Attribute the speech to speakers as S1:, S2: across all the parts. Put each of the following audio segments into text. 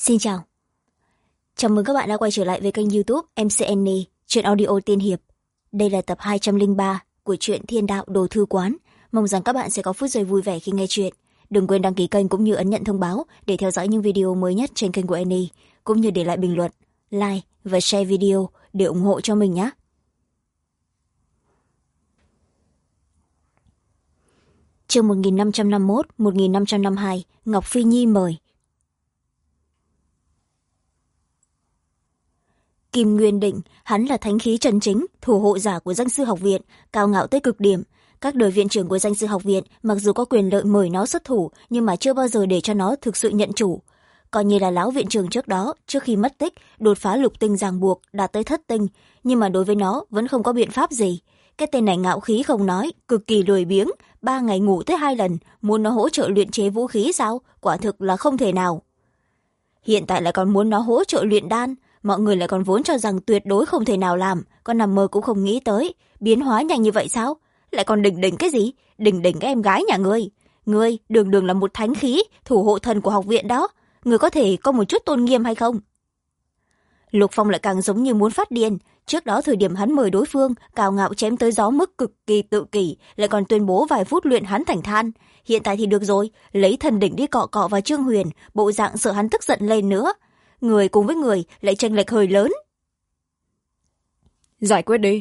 S1: Xin chào. Chào mừng các bạn đã quay trở lại với kênh YouTube MC Annie, truyện audio tiên hiệp. Đây là tập 203 của truyện Thiên Đạo Đồ Thư Quán. Mong rằng các bạn sẽ có phút giây vui vẻ khi nghe truyện. Đừng quên đăng ký kênh cũng như ấn nhận thông báo để theo dõi những video mới nhất trên kênh của Annie, cũng như để lại bình luận, like và share video để ủng hộ cho mình nhé. Chương 1551-1552, Ngọc Phi Nhi mời. Kim Nguyên Định, hắn là thánh khí chân chính, thủ hộ giả của danh sư học viện, cao ngạo tới cực điểm. Các đời viện trưởng của danh sư học viện mặc dù có quyền lợi mời nó xuất thủ, nhưng mà chưa bao giờ để cho nó thực sự nhận chủ. Coi như là lão viện trưởng trước đó, trước khi mất tích, đột phá lục tinh ràng buộc, đạt tới thất tinh, nhưng mà đối với nó vẫn không có biện pháp gì. Cái tên này ngạo khí không nói, cực kỳ lười biếng, 3 ngày ngủ tới 2 lần, muốn nó hỗ trợ luyện chế vũ khí sao? Quả thực là không thể nào. Hiện tại lại còn muốn nó hỗ trợ luyện đan, mọi người lại còn vốn cho rằng tuyệt đối không thể nào làm, con nằm mơ cũng không nghĩ tới, biến hóa nhanh như vậy sao? Lại còn đỉnh cái gì? Đỉnh cái em gái nhà ngươi. Ngươi đường đường là một thánh khí, thủ hộ thần của học viện đó. Ngươi có thể có một chút tôn nghiêm hay không? Lục Phong lại càng giống như muốn phát điên. Trước đó thời điểm hắn mời đối phương, cào ngạo chém tới gió mức cực kỳ tự kỷ, lại còn tuyên bố vài phút luyện hắn thành than. Hiện tại thì được rồi, lấy thần đỉnh đi cọ cọ vào Trương Huyền, bộ dạng sợ hắn tức giận lên nữa. Người cùng với người lại chênh lệch hơi lớn.
S2: Giải quyết đi.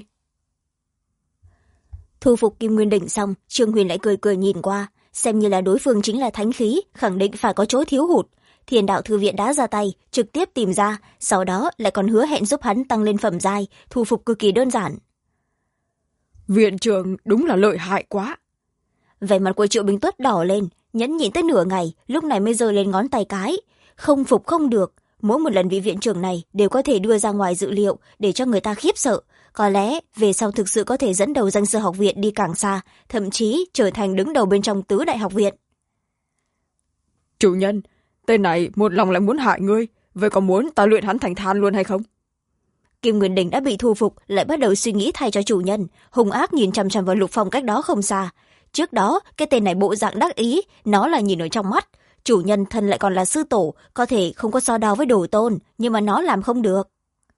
S1: Thu phục Kim Nguyên Đỉnh xong, Trương Huyền lại cười nhìn qua, xem như là đối phương chính là thánh khí, khẳng định phải có chỗ thiếu hụt. Thiên Đạo Thư Viện đã ra tay, trực tiếp tìm ra, sau đó lại còn hứa hẹn giúp hắn tăng lên phẩm giai, thu phục cực kỳ đơn giản.
S2: Viện trưởng đúng là lợi hại quá.
S1: Vẻ mặt của Triệu Bình Tuất đỏ lên, nhẫn nhịn tới nửa ngày, lúc này mới giơ lên ngón tay cái. Không phục không được, mỗi một lần vị viện trưởng này đều có thể đưa ra ngoài dự liệu để cho người ta khiếp sợ. Có lẽ về sau thực sự có thể dẫn đầu danh sư học viện đi càng xa, thậm chí trở thành đứng đầu bên trong tứ đại học viện.
S2: Chủ nhân, tên này một lòng lại muốn hại ngươi, vậy có muốn ta luyện hắn thành than luôn hay không?
S1: Kim Nguyên Đình đã bị thu phục, lại bắt đầu suy nghĩ thay cho chủ nhân, hung ác nhìn chằm chằm vào Lục Phong cách đó không xa. Trước đó cái tên này bộ dạng đắc ý, nó là nhìn ở trong mắt. Chủ nhân thân lại còn là sư tổ, có thể không có so đo với đồ tôn, nhưng mà nó làm không được.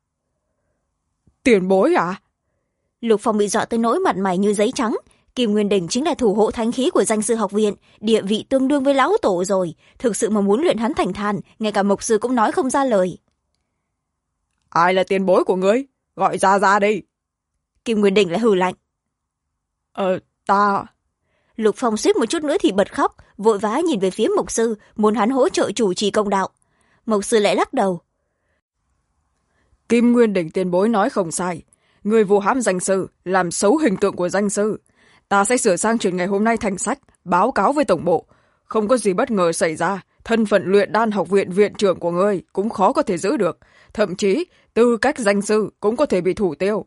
S2: Tiền bối à?
S1: Lục Phong bị dọa tới nỗi mặt mày như giấy trắng. Kim Nguyên Đỉnh chính là thủ hộ thánh khí của danh sư học viện, địa vị tương đương với lão tổ rồi. Thực sự mà muốn luyện hắn thành than, ngay cả mộc sư cũng nói không ra lời.
S2: Ai là tiền bối của ngươi? Gọi ra đi.
S1: Kim Nguyên Đỉnh lại hừ lạnh.
S2: Ta...
S1: Lục Phong suýt một chút nữa thì bật khóc, vội vã nhìn về phía mộc sư, muốn hắn hỗ trợ chủ trì công đạo. Mộc sư lại lắc đầu.
S2: Kim Nguyên Đỉnh tiền bối nói không sai. Người vu hãm danh sư, làm xấu hình tượng của danh sư. Ta sẽ sửa sang chuyện ngày hôm nay thành sách, báo cáo với tổng bộ. Không có gì bất ngờ xảy ra, thân phận luyện đan học viện viện trưởng của ngươi cũng khó có thể giữ được. Thậm chí, tư cách danh sư cũng có thể bị thủ tiêu.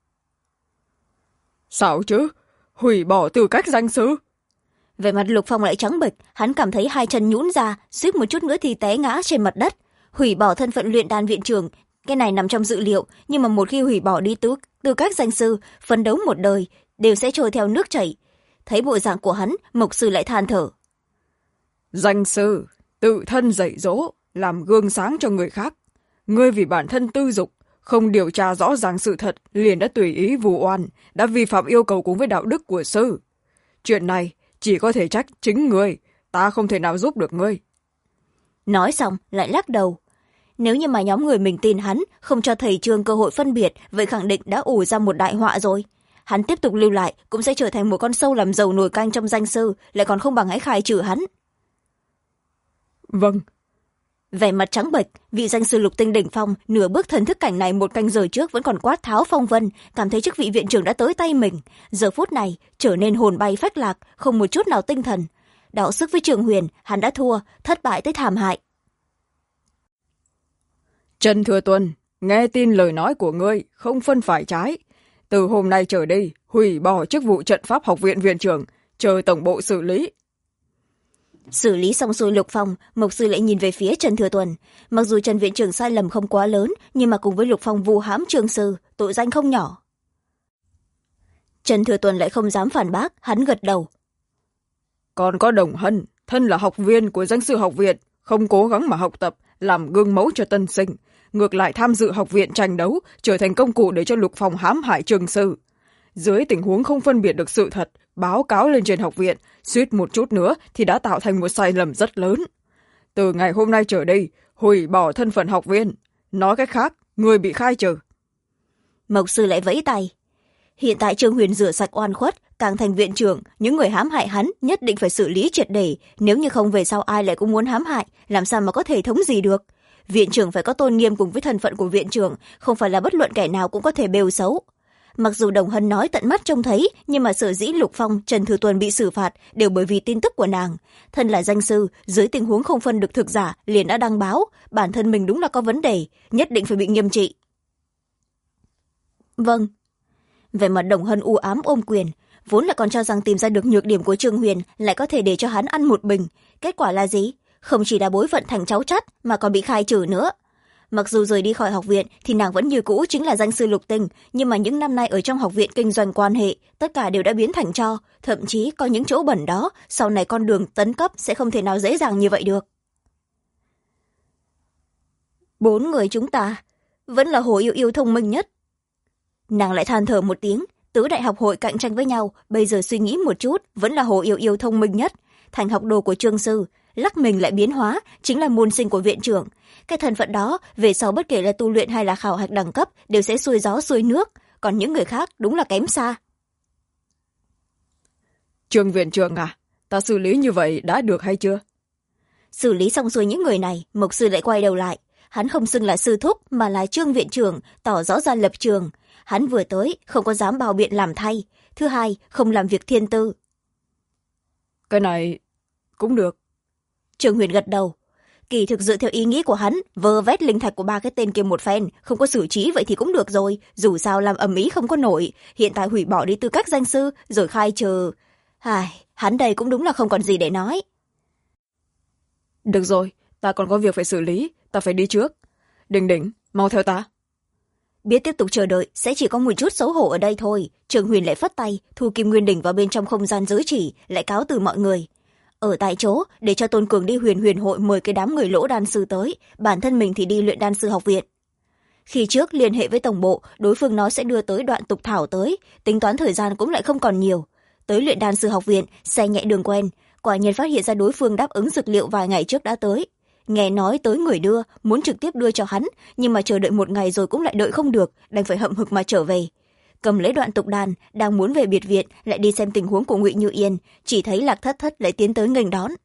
S2: Sao chứ? Hủy bỏ tư cách danh sư?
S1: Về mặt Lục Phong lại trắng bệch, hắn cảm thấy hai chân nhũn ra, suýt một chút nữa thì té ngã trên mặt đất. Hủy bỏ thân phận luyện đan viện trưởng, cái này nằm trong dự liệu, nhưng mà một khi hủy bỏ đi tư cách danh sư, phấn đấu một đời đều sẽ trôi theo nước chảy. Thấy bộ dạng của hắn, mộc sư lại than thở.
S2: Danh sư tự thân dạy dỗ, làm gương sáng cho người khác. Ngươi vì bản thân tư dục, không điều tra rõ ràng sự thật, liền đã tùy ý vu oan, đã vi phạm yêu cầu cùng với đạo đức của sư. Chuyện này chỉ có thể trách chính ngươi, ta không thể nào giúp được ngươi.
S1: Nói xong lại lắc đầu. Nếu như mà nhóm người mình tin hắn, không cho thầy Trương cơ hội phân biệt, vậy khẳng định đã ủ ra một đại họa rồi. Hắn tiếp tục lưu lại cũng sẽ trở thành một con sâu làm dầu nồi canh trong danh sư, lại còn không bằng hãy khai trừ hắn.
S2: Vâng.
S1: Vẻ mặt trắng bệch, vị danh sư lục tinh đỉnh phong nửa bước thần thức cảnh này một canh giờ trước vẫn còn quát tháo phong vân, cảm thấy chức vị viện trưởng đã tới tay mình, giờ phút này trở nên hồn bay phách lạc, không một chút nào tinh thần. Đọ sức với Trường Huyền, hắn đã thua, thất bại tới thảm hại.
S2: Trần Thừa Tuần, nghe tin lời nói của ngươi, không phân phải trái. Từ hôm nay trở đi, hủy bỏ chức vụ trận pháp học viện viện trưởng, chờ tổng bộ xử lý.
S1: Xử lý xong xuôi Lục Phong, mộc sư lại nhìn về phía Trần Thừa Tuần. Mặc dù Trần viện trưởng sai lầm không quá lớn, nhưng mà cùng với Lục Phong vu hãm Trương sư, tội danh không nhỏ. Trần Thừa Tuần lại không dám phản bác, hắn gật đầu.
S2: Còn có Đồng Hân, thân là học viên của danh sư học viện, không cố gắng mà học tập làm gương mẫu cho tân sinh, ngược lại tham dự học viện tranh đấu, trở thành công cụ để cho Lục Phong hãm hại Trường Sư. Dưới tình huống không phân biệt được sự thật, báo cáo lên trên học viện, suýt một chút nữa thì đã tạo thành một sai lầm rất lớn. Từ ngày hôm nay trở đi, hủy bỏ thân phận học viên. Nói cách khác, người bị khai trừ.
S1: Mộc sư lại vẫy tay. Hiện tại Trương Huyền rửa sạch oan khuất, càng thành viện trưởng, những người hãm hại hắn nhất định phải xử lý triệt để, nếu như không về sau ai lại cũng muốn hãm hại, làm sao mà có thể thống gì được. Viện trưởng phải có tôn nghiêm cùng với thân phận của viện trưởng, không phải là bất luận kẻ nào cũng có thể bêu xấu. Mặc dù Đồng Hân nói tận mắt trông thấy, nhưng mà sở dĩ Lục Phong, Trần Thừa Tuần bị xử phạt đều bởi vì tin tức của nàng. Thân là danh sư, dưới tình huống không phân được thực giả, liền đã đăng báo, bản thân mình đúng là có vấn đề, nhất định phải bị nghiêm trị. Vâng. Về mặt Đồng Hân u ám ôm quyền, vốn là còn cho rằng tìm ra được nhược điểm của Trương Huyền lại có thể để cho hắn ăn một bình. Kết quả là gì? Không chỉ đã bối phận thành cháu chắt mà còn bị khai trừ nữa. Mặc dù rời đi khỏi học viện thì nàng vẫn như cũ chính là danh sư Lục Tinh, nhưng mà những năm nay ở trong học viện kinh doanh quan hệ, tất cả đều đã biến thành tro, thậm chí có những chỗ bẩn đó, sau này con đường tấn cấp sẽ không thể nào dễ dàng như vậy được. 4 người chúng ta vẫn là Hồ Yêu Yêu thông minh nhất. Nàng lại than thở một tiếng, tứ đại học hội cạnh tranh với nhau, bây giờ suy nghĩ một chút, vẫn là Hồ Yêu Yêu thông minh nhất. Thành học đồ của Trương Sư, lắc mình lại biến hóa, chính là môn sinh của viện trưởng. Cái thân phận đó, về sau bất kể là tu luyện hay là khảo hạch đẳng cấp, đều sẽ xuôi gió xuôi nước, còn những người khác đúng là kém xa.
S2: Trương viện trưởng à, ta xử lý như vậy đã được hay chưa?
S1: Xử lý xong xuôi những người này, Mộc sư lại quay đầu lại. Hắn không xưng là sư thúc mà là Trương viện trưởng, tỏ rõ ra lập trường. Hắn vừa tới, không có dám bào biện làm thay. Thứ hai, không làm việc thiên tư.
S2: Cái này cũng được.
S1: Trương Huyền gật đầu. Kỳ thực dựa theo ý nghĩ của hắn, vơ vét linh thạch của 3 cái tên kia một phen, không có xử trí vậy thì cũng được rồi, dù sao làm ầm ĩ không có nổi, hiện tại hủy bỏ đi tư cách danh sư rồi khai trừ. Hắn đây cũng đúng là không còn gì để nói.
S2: Được rồi, ta còn có việc phải xử lý, ta phải đi trước. Đỉnh Đỉnh, mau theo ta.
S1: Biết tiếp tục chờ đợi sẽ chỉ có một chút xấu hổ ở đây thôi. Trương Huyền lại phất tay, thu Kim Nguyên Đỉnh vào bên trong không gian giới chỉ, lại cáo từ mọi người. Ở tại chỗ, để cho Tôn Cường đi huyền hội mời cái đám người lỗ đan sư tới, bản thân mình thì đi luyện đan sư học viện. Khi trước liên hệ với tổng bộ, đối phương nói sẽ đưa tới đoạn tục thảo tới, tính toán thời gian cũng lại không còn nhiều. Tới luyện đan sư học viện, xe nhẹ đường quen, quả nhiên phát hiện ra đối phương đáp ứng dược liệu vài ngày trước đã tới. Nghe nói tới người đưa, muốn trực tiếp đưa cho hắn, nhưng mà chờ đợi một ngày rồi cũng lại đợi không được, đành phải hậm hực mà trở về. Cầm lấy đoạn tục đàn, đang muốn về biệt viện, lại đi xem tình huống của Ngụy Như Yên, chỉ thấy Lạc Thất Thất lại tiến tới nghênh đón.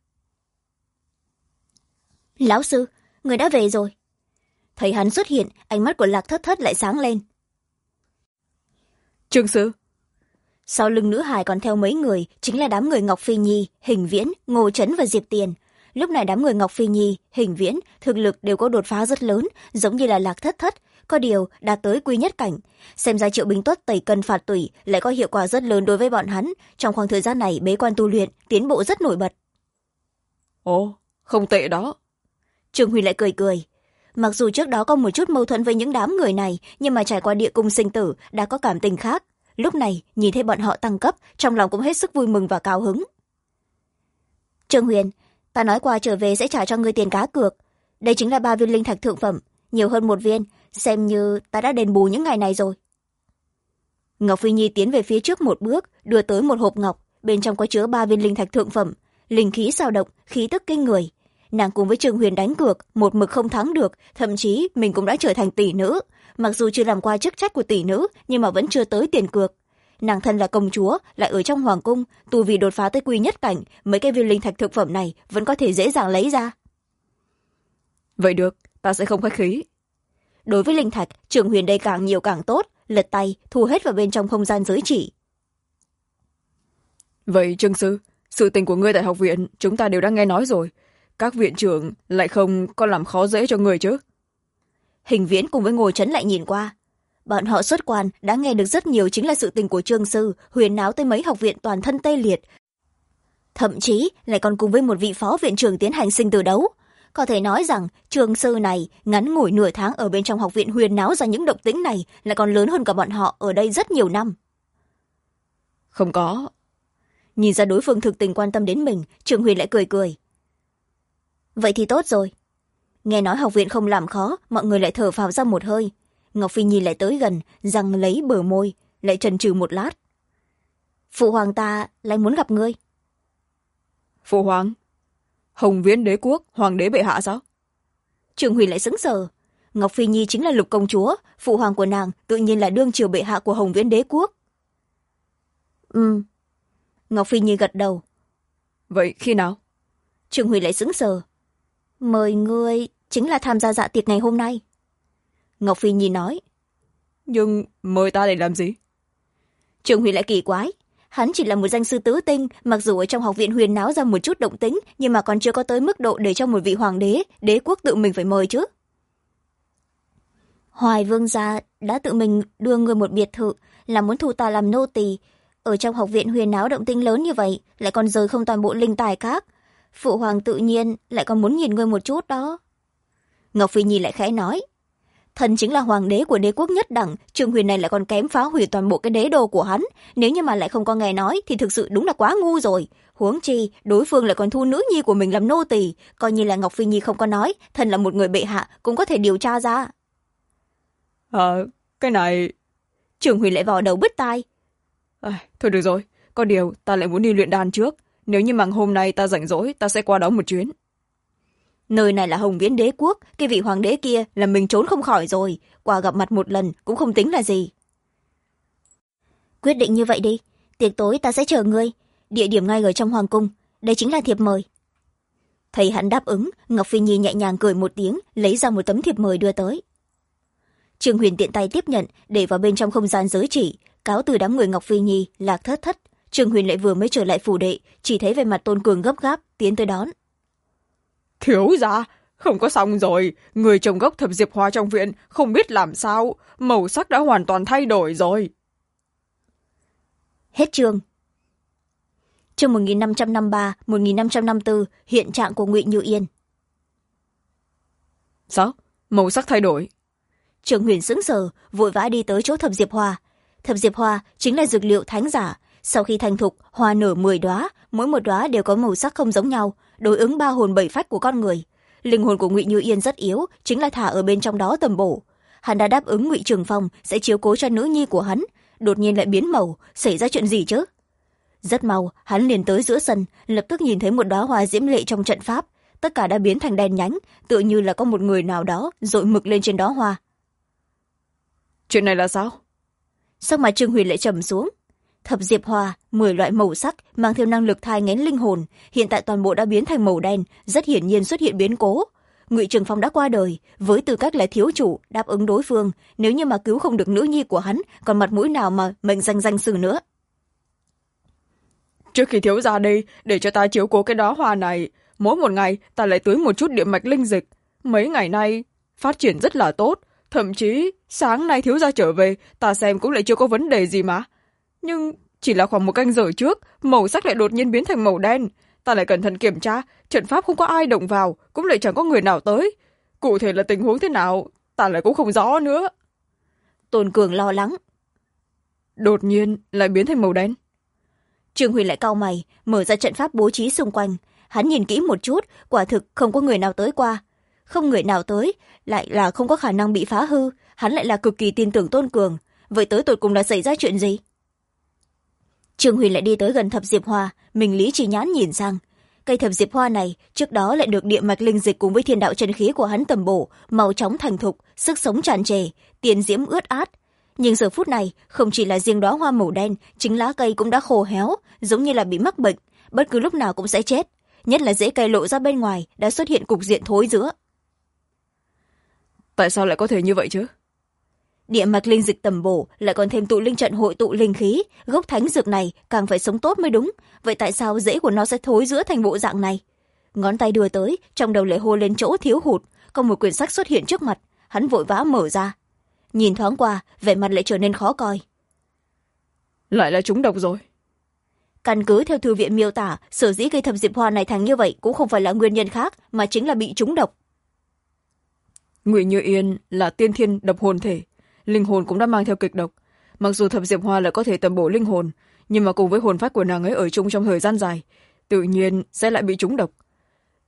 S1: Lão sư, người đã về rồi. Thấy hắn xuất hiện, ánh mắt của Lạc Thất Thất lại sáng lên.
S2: Trương sư.
S1: Sau lưng nữ hài còn theo mấy người, chính là đám người Ngọc Phi Nhi, Hình Viễn, Ngô Trấn và Diệp Tiền. Lúc này đám người Ngọc Phi Nhi, Hình Viễn, thực lực đều có đột phá rất lớn, giống như là Lạc Thất Thất, có điều đạt tới quy nhất cảnh. Xem ra Triệu Bình Tuất tẩy cân phạt tủy lại có hiệu quả rất lớn đối với bọn hắn. Trong khoảng thời gian này bế quan tu luyện, tiến bộ rất nổi bật.
S2: Ồ, không tệ đó.
S1: Trương Huy lại cười cười. Mặc dù trước đó có một chút mâu thuẫn với những đám người này, nhưng mà trải qua địa cung sinh tử đã có cảm tình khác. Lúc này nhìn thấy bọn họ tăng cấp, trong lòng cũng hết sức vui mừng và cao hứng. Trương Huyền, ta nói qua trở về sẽ trả cho ngươi tiền cá cược. Đây chính là 3 viên linh thạch thượng phẩm, nhiều hơn 1 viên, xem như ta đã đền bù những ngày này rồi. Ngọc Phi Nhi tiến về phía trước một bước, đưa tới một hộp ngọc, bên trong có chứa 3 viên linh thạch thượng phẩm, linh khí sao động, khí tức kinh người. Nàng cùng với Trương Huyền đánh cược, một mực không thắng được, thậm chí mình cũng đã trở thành tỷ nữ. Mặc dù chưa làm qua chức trách của tỷ nữ, nhưng mà vẫn chưa tới tiền cược. Nàng thân là công chúa, lại ở trong hoàng cung, tu vì đột phá tới quy nhất cảnh, mấy cái viên linh thạch thực phẩm này vẫn có thể dễ dàng lấy ra.
S2: Vậy được, ta sẽ không khách khí.
S1: Đối với linh thạch, Trương Huyền đây càng nhiều càng tốt, lật tay thu hết vào bên trong không gian giới chỉ.
S2: Vậy Trương sư, sự tình của ngươi tại học viện chúng ta đều đã nghe nói rồi, các viện trưởng lại không có làm khó dễ cho người chứ?
S1: Hình Viễn cùng với Ngô Trấn lại nhìn qua. Bọn họ xuất quan đã nghe được rất nhiều chính là sự tình của Trương sư, huyền náo tới mấy học viện toàn thân tê liệt. Thậm chí lại còn cùng với một vị phó viện trưởng tiến hành sinh tử đấu. Có thể nói rằng Trương sư này ngắn ngủi nửa tháng ở bên trong học viện huyền náo ra những động tĩnh này lại còn lớn hơn cả bọn họ ở đây rất nhiều năm.
S2: Không có.
S1: Nhìn ra đối phương thực tình quan tâm đến mình, Trương Huyền lại cười cười. Vậy thì tốt rồi. Nghe nói học viện không làm khó, mọi người lại thở phào ra một hơi. Ngọc Phi Nhi lại tới gần, răng lấy bờ môi, lại chần chừ một lát. Phụ hoàng ta lại muốn gặp ngươi.
S2: Phụ hoàng? Hồng Viễn đế quốc, hoàng đế bệ hạ sao?
S1: Trường Hủy lại sững sờ. Ngọc Phi Nhi chính là Lục công chúa, phụ hoàng của nàng tự nhiên là đương triều bệ hạ của Hồng Viễn đế quốc. Ngọc Phi Nhi gật đầu.
S2: Vậy khi nào?
S1: Trường Hủy lại sững sờ. Mời ngươi chính là tham gia dạ tiệc ngày hôm nay. Ngọc Phi Nhi nói.
S2: Nhưng mời ta để làm gì?
S1: Trường Hủy lại kỳ quái. Hắn chỉ là một danh sư tứ tinh, mặc dù ở trong học viện huyền náo ra một chút động tĩnh, nhưng mà còn chưa có tới mức độ để cho một vị hoàng đế, đế quốc tự mình phải mời chứ. Hoài vương gia đã tự mình đưa ngươi một biệt thự, là muốn thu ta làm nô tỳ. Ở trong học viện huyền náo động tĩnh lớn như vậy, lại còn rời không toàn bộ linh tài khác. Phụ hoàng tự nhiên lại còn muốn nhìn ngươi một chút đó. Ngọc Phi Nhi lại khẽ nói. Thần chính là hoàng đế của đế quốc nhất đẳng, Trương Huyền này lại còn kém phá hủy toàn bộ cái đế đô của hắn. Nếu như mà lại không có nghe nói thì thực sự đúng là quá ngu rồi. Huống chi, đối phương lại còn thu nữ nhi của mình làm nô tỳ, coi như là Ngọc Phi Nhi không có nói, thần là một người bệ hạ, cũng có thể điều tra ra.
S2: Cái này...
S1: Trương Huyền lại vò đầu bứt tai.
S2: Thôi được rồi, có điều ta lại muốn đi luyện đan trước. Nếu như mà hôm nay ta rảnh rỗi, ta sẽ qua đó một chuyến.
S1: Nơi này là Hồng Viễn đế quốc, cái vị hoàng đế kia là mình trốn không khỏi rồi, qua gặp mặt một lần cũng không tính là gì. Quyết định như vậy đi, tiệc tối ta sẽ chờ ngươi, địa điểm ngay ở trong hoàng cung, đây chính là thiệp mời. Thấy hắn đáp ứng, Ngọc Phi Nhi nhẹ nhàng cười một tiếng, lấy ra một tấm thiệp mời đưa tới. Trương Huyền tiện tay tiếp nhận, để vào bên trong không gian giới chỉ, cáo từ đám người Ngọc Phi Nhi, Lạc Thất Thất. Trương Huyền lại vừa mới trở lại phủ đệ, chỉ thấy về mặt Tôn Cường gấp gáp tiến tới đón.
S2: Thiếu gia, không có xong rồi, người trồng gốc thập diệp hoa trong viện không biết làm sao, màu sắc đã hoàn toàn thay đổi rồi.
S1: Hết chương. Chương 1553-1554, hiện trạng của Ngụy Như Yên.
S2: Sao? Màu sắc thay đổi?
S1: Trương Huyền sững sờ, vội vã đi tới chỗ thập diệp hoa. Thập diệp hoa chính là dược liệu thánh giả. Sau khi thành thục, hoa nở 10 đóa, mỗi một đóa đều có màu sắc không giống nhau, đối ứng 3 hồn 7 phách của con người. Linh hồn của Ngụy Như Yên rất yếu, chính là thả ở bên trong đó tầm bổ. Hắn đã đáp ứng Ngụy Trường Phong sẽ chiếu cố cho nữ nhi của hắn, đột nhiên lại biến màu, xảy ra chuyện gì chứ? Rất mau, hắn liền tới giữa sân, lập tức nhìn thấy một đóa hoa diễm lệ trong trận pháp, tất cả đã biến thành đen nhánh, tựa như là có một người nào đó dội mực lên trên đóa hoa.
S2: Chuyện này là sao?
S1: Sắc mặt Trương Huyền lại trầm xuống. Thập diệp hoa, 10 loại màu sắc mang theo năng lực thai nghén linh hồn, hiện tại toàn bộ đã biến thành màu đen, rất hiển nhiên xuất hiện biến cố. Ngụy Trường Phong đã qua đời, với tư cách là thiếu chủ, đáp ứng đối phương, nếu như mà cứu không được nữ nhi của hắn, còn mặt mũi nào mà mệnh danh sử nữa.
S2: Trước khi thiếu gia đây, để cho ta chiếu cố cái đóa hoa này, mỗi một ngày ta lại tưới một chút địa mạch linh dịch. Mấy ngày nay phát triển rất là tốt, thậm chí sáng nay thiếu gia trở về, ta xem cũng lại chưa có vấn đề gì mà. Nhưng chỉ là khoảng một canh giờ trước, màu sắc lại đột nhiên biến thành màu đen. Ta lại cẩn thận kiểm tra, trận pháp không có ai động vào, cũng lại chẳng có người nào tới. Cụ thể là tình huống thế nào, ta lại cũng không rõ nữa.
S1: Tôn Cường lo lắng.
S2: Đột nhiên lại biến thành màu đen.
S1: Trương Huyền lại cau mày, mở ra trận pháp bố trí xung quanh. Hắn nhìn kỹ một chút, quả thực không có người nào tới qua. Không người nào tới, lại là không có khả năng bị phá hư. Hắn lại là cực kỳ tin tưởng Tôn Cường. Vậy tới tột cùng đã xảy ra chuyện gì? Trương Huyền lại đi tới gần thập diệp hoa, mình lý trí nhãn nhìn sang. Cây thập diệp hoa này trước đó lại được địa mạch linh dịch cùng với thiên đạo chân khí của hắn tầm bổ, màu chóng thành thục, sức sống tràn trề, tiền diễm ướt át. Nhưng giờ phút này, không chỉ là riêng đóa hoa màu đen, chính lá cây cũng đã khô héo, giống như là bị mắc bệnh, bất cứ lúc nào cũng sẽ chết. Nhất là rễ cây lộ ra bên ngoài đã xuất hiện cục diện thối rữa.
S2: Tại sao lại có thể như vậy chứ?
S1: Địa mạch linh dịch tầm bổ lại còn thêm tụ linh trận hội tụ linh khí, gốc thánh dược này càng phải sống tốt mới đúng. Vậy tại sao rễ của nó sẽ thối rữa thành bộ dạng này? Ngón tay đưa tới, trong đầu lại hô lên chỗ thiếu hụt, có một quyển sách xuất hiện trước mặt, hắn vội vã mở ra. Nhìn thoáng qua, vẻ mặt lại trở nên khó coi.
S2: Lại là trúng độc rồi.
S1: Căn cứ theo thư viện miêu tả, sở dĩ cây thập diệp hoa này thành như vậy cũng không phải là nguyên nhân khác, mà chính là bị trúng độc.
S2: Ngụy Như Yên là tiên thiên độc hồn thể, linh hồn cũng đã mang theo kịch độc. Mặc dù thập diệp hoa lại có thể tầm bổ linh hồn, nhưng mà cùng với hồn phách của nàng ấy ở chung trong thời gian dài, tự nhiên sẽ lại bị trúng độc.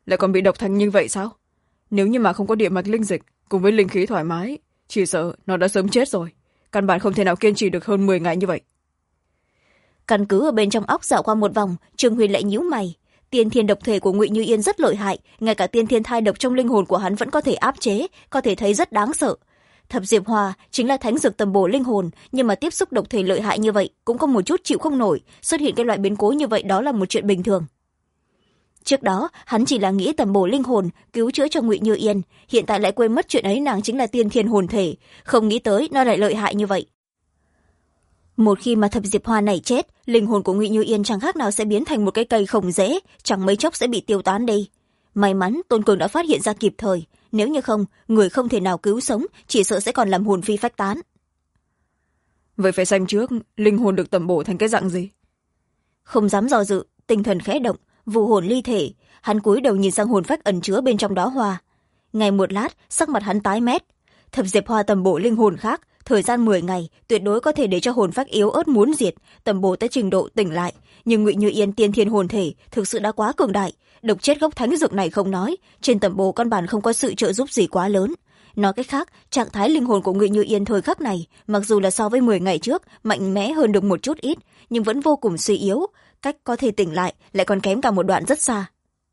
S2: lại còn bị độc thành như vậy sao? Nếu như mà không có địa mạch linh dịch cùng với linh khí thoải mái, chỉ sợ nó đã sớm chết rồi. Căn bản không thể nào kiên trì được hơn 10 ngày như vậy.
S1: Căn cứ ở bên trong óc dạo qua một vòng, Trương Huyền lại nhíu mày. Tiên thiên độc thể của Ngụy Như Yên rất lợi hại, ngay cả tiên thiên thai độc trong linh hồn của hắn vẫn có thể áp chế, có thể thấy rất đáng sợ. Thập diệp hoa chính là thánh dược tầm bổ linh hồn, nhưng mà tiếp xúc độc thể lợi hại như vậy cũng có một chút chịu không nổi, xuất hiện cái loại biến cố như vậy đó là một chuyện bình thường. Trước đó hắn chỉ là nghĩ tầm bổ linh hồn cứu chữa cho Ngụy Như Yên, hiện tại lại quên mất chuyện ấy nàng chính là tiên thiên hồn thể, không nghĩ tới nó lại lợi hại như vậy. Một khi mà thập diệp hoa này chết, linh hồn của Ngụy Như Yên chẳng khác nào sẽ biến thành một cái cây không rễ, chẳng mấy chốc sẽ bị tiêu tán đi. May mắn Tôn Cường đã phát hiện ra kịp thời, nếu như không, người không thể nào cứu sống, chỉ sợ sẽ còn làm hồn phi phách tán.
S2: Vậy phải xem trước linh hồn được tầm bổ thành cái dạng gì.
S1: Không dám do dự, tinh thần khẽ động, vụ hồn ly thể, hắn cúi đầu nhìn sang hồn phách ẩn chứa bên trong đó hoa. Ngay một lát, sắc mặt hắn tái mét. Thập diệp hoa tầm bổ linh hồn khác, thời gian 10 ngày tuyệt đối có thể để cho hồn phách yếu ớt muốn diệt, tầm bổ tới trình độ tỉnh lại, nhưng Ngụy Như Yên tiên thiên hồn thể thực sự đã quá cường đại, độc chết gốc thánh dược này không nói, trên tầm bổ căn bản không có sự trợ giúp gì quá lớn. Nói cách khác, trạng thái linh hồn của Ngụy Như Yên thời khắc này, mặc dù là so với 10 ngày trước mạnh mẽ hơn được một chút ít, nhưng vẫn vô cùng suy yếu, cách có thể tỉnh lại lại còn kém cả một đoạn rất xa.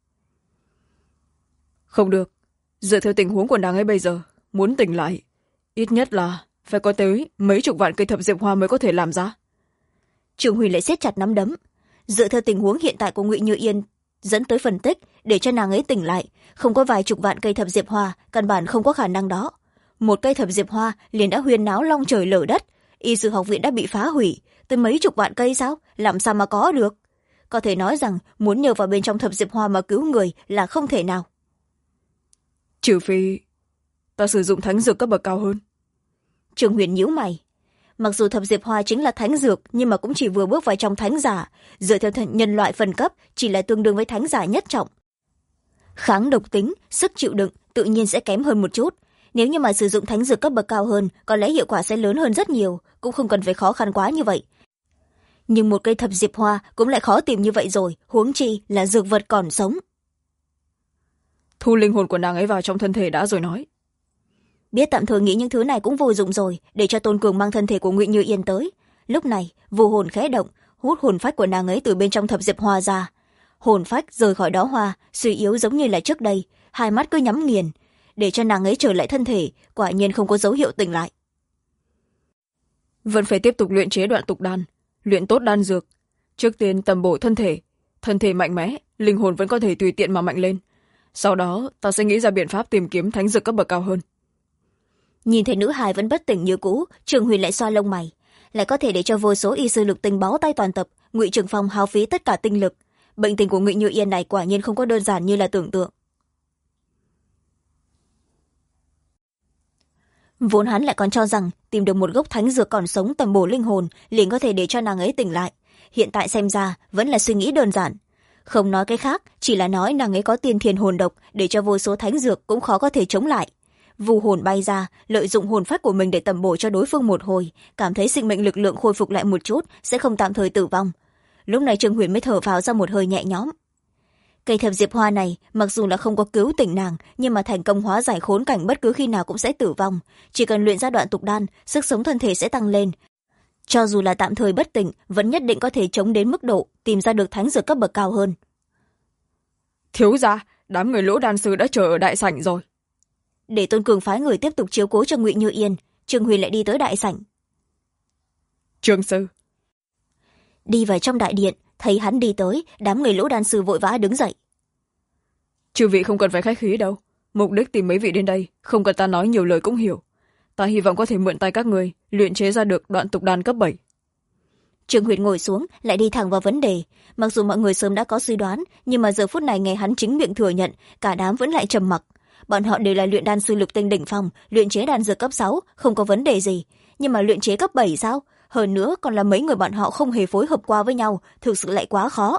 S2: Không được, dựa theo tình huống của nàng ấy bây giờ, muốn tỉnh lại ít nhất là phải có tới mấy chục vạn cây thập diệp hoa mới có thể làm ra.
S1: Trường Huy lại siết chặt nắm đấm. Dựa theo tình huống hiện tại của Ngụy Như Yên dẫn tới phân tích, để cho nàng ấy tỉnh lại, không có vài chục vạn cây thập diệp hoa, căn bản không có khả năng đó. Một cây thập diệp hoa liền đã huyên náo long trời lở đất, y sư học viện đã bị phá hủy, tới mấy chục vạn cây sao, làm sao mà có được. Có thể nói rằng muốn nhờ vào bên trong thập diệp hoa mà cứu người là không thể nào.
S2: Trừ phi ta sử dụng thánh dược cấp bậc cao hơn.
S1: Trường Huyền nhíu mày. Mặc dù thập diệp hoa chính là thánh dược, nhưng mà cũng chỉ vừa bước vào trong thánh giả, dựa theo nhân loại phân cấp chỉ là tương đương với thánh giả nhất trọng. Kháng độc tính, sức chịu đựng tự nhiên sẽ kém hơn một chút. Nếu như mà sử dụng thánh dược cấp bậc cao hơn, có lẽ hiệu quả sẽ lớn hơn rất nhiều, cũng không cần phải khó khăn quá như vậy. Nhưng một cây thập diệp hoa cũng lại khó tìm như vậy rồi, huống chi là dược vật còn sống.
S2: Thu linh hồn của nàng ấy vào trong thân thể đã rồi nói.
S1: Biết tạm thời nghĩ những thứ này cũng vô dụng rồi, để cho Tôn Cường mang thân thể của Ngụy Như Yên tới. Lúc này vô hồn khẽ động, hút hồn phách của nàng ấy từ bên trong thập diệp hoa ra. Hồn phách rời khỏi đó hoa, suy yếu giống như là trước đây, hai mắt cứ nhắm nghiền, để cho nàng ấy trở lại thân thể, quả nhiên không có dấu hiệu tỉnh lại.
S2: Vẫn phải tiếp tục luyện chế đoạn tục đan, luyện tốt đan dược. Trước tiên tầm bổ thân thể mạnh mẽ, linh hồn vẫn có thể tùy tiện mà mạnh lên. Sau đó ta sẽ nghĩ ra biện pháp tìm kiếm thánh dược cấp bậc cao hơn.
S1: Nhìn thấy nữ hài vẫn bất tỉnh như cũ, Trường Huyền lại xoa lông mày. Lại có thể để cho vô số y sư lục tinh bó tay toàn tập, Ngụy Trường Phong hao phí tất cả tinh lực. Bệnh tình của Ngụy Như Yên này quả nhiên không có đơn giản như là tưởng tượng. Vốn hắn lại còn cho rằng tìm được một gốc thánh dược còn sống tầm bổ linh hồn liền có thể để cho nàng ấy tỉnh lại. Hiện tại xem ra vẫn là suy nghĩ đơn giản. Không nói cái khác, chỉ là nói nàng ấy có tiên thiên hồn độc, để cho vô số thánh dược cũng khó có thể chống lại. Vu hồn bay ra, lợi dụng hồn phách của mình để tầm bổ cho đối phương một hồi, cảm thấy sinh mệnh lực lượng khôi phục lại một chút, sẽ không tạm thời tử vong. Lúc này Trương Huyền mới thở phào ra một hơi nhẹ nhõm. Cây thập diệp hoa này mặc dù là không có cứu tỉnh nàng, nhưng mà thành công hóa giải khốn cảnh bất cứ khi nào cũng sẽ tử vong. Chỉ cần luyện ra đoạn tục đan, sức sống thân thể sẽ tăng lên. Cho dù là tạm thời bất tỉnh, vẫn nhất định có thể chống đến mức độ tìm ra được thánh dược cấp bậc cao hơn.
S2: Thiếu gia, đám người Lỗ đan sư đã chờ ở đại sảnh rồi.
S1: Để Tôn Cường phái người tiếp tục chiếu cố cho Ngụy Như Yên, Trương Huyền lại đi tới đại sảnh.
S2: Trương sư.
S1: Đi vào trong đại điện, thấy hắn đi tới, đám người Lỗ đan sư vội vã đứng dậy.
S2: Chư vị không cần phải khách khí đâu, mục đích tìm mấy vị đến đây không cần ta nói nhiều lời cũng hiểu. Ta hy vọng có thể mượn tay các người luyện chế ra được đoạn tục đan cấp 7.
S1: Trương Huyền ngồi xuống, lại đi thẳng vào vấn đề. Mặc dù mọi người sớm đã có suy đoán, nhưng mà giờ phút này nghe hắn chính miệng thừa nhận, cả đám vẫn lại trầm mặc. Bọn họ đều là luyện đan sư lục tinh đỉnh phong, luyện chế đan dược cấp 6, không có vấn đề gì. Nhưng mà luyện chế cấp 7 sao? Hơn nữa còn là mấy người bọn họ không hề phối hợp qua với nhau, thực sự lại quá khó.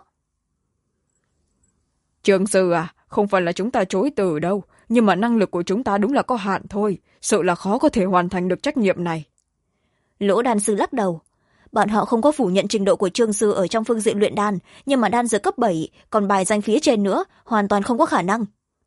S2: Trương sư à, không phải là chúng ta chối từ đâu, nhưng mà năng lực của chúng ta đúng là có hạn thôi, sợ là khó có thể hoàn thành được trách nhiệm này.
S1: Lỗ đan sư lắc đầu. bọn họ không có phủ nhận trình độ của Trương sư ở trong phương diện luyện đan, nhưng mà đan dược cấp 7, còn bài danh phía trên nữa, hoàn toàn không có khả năng.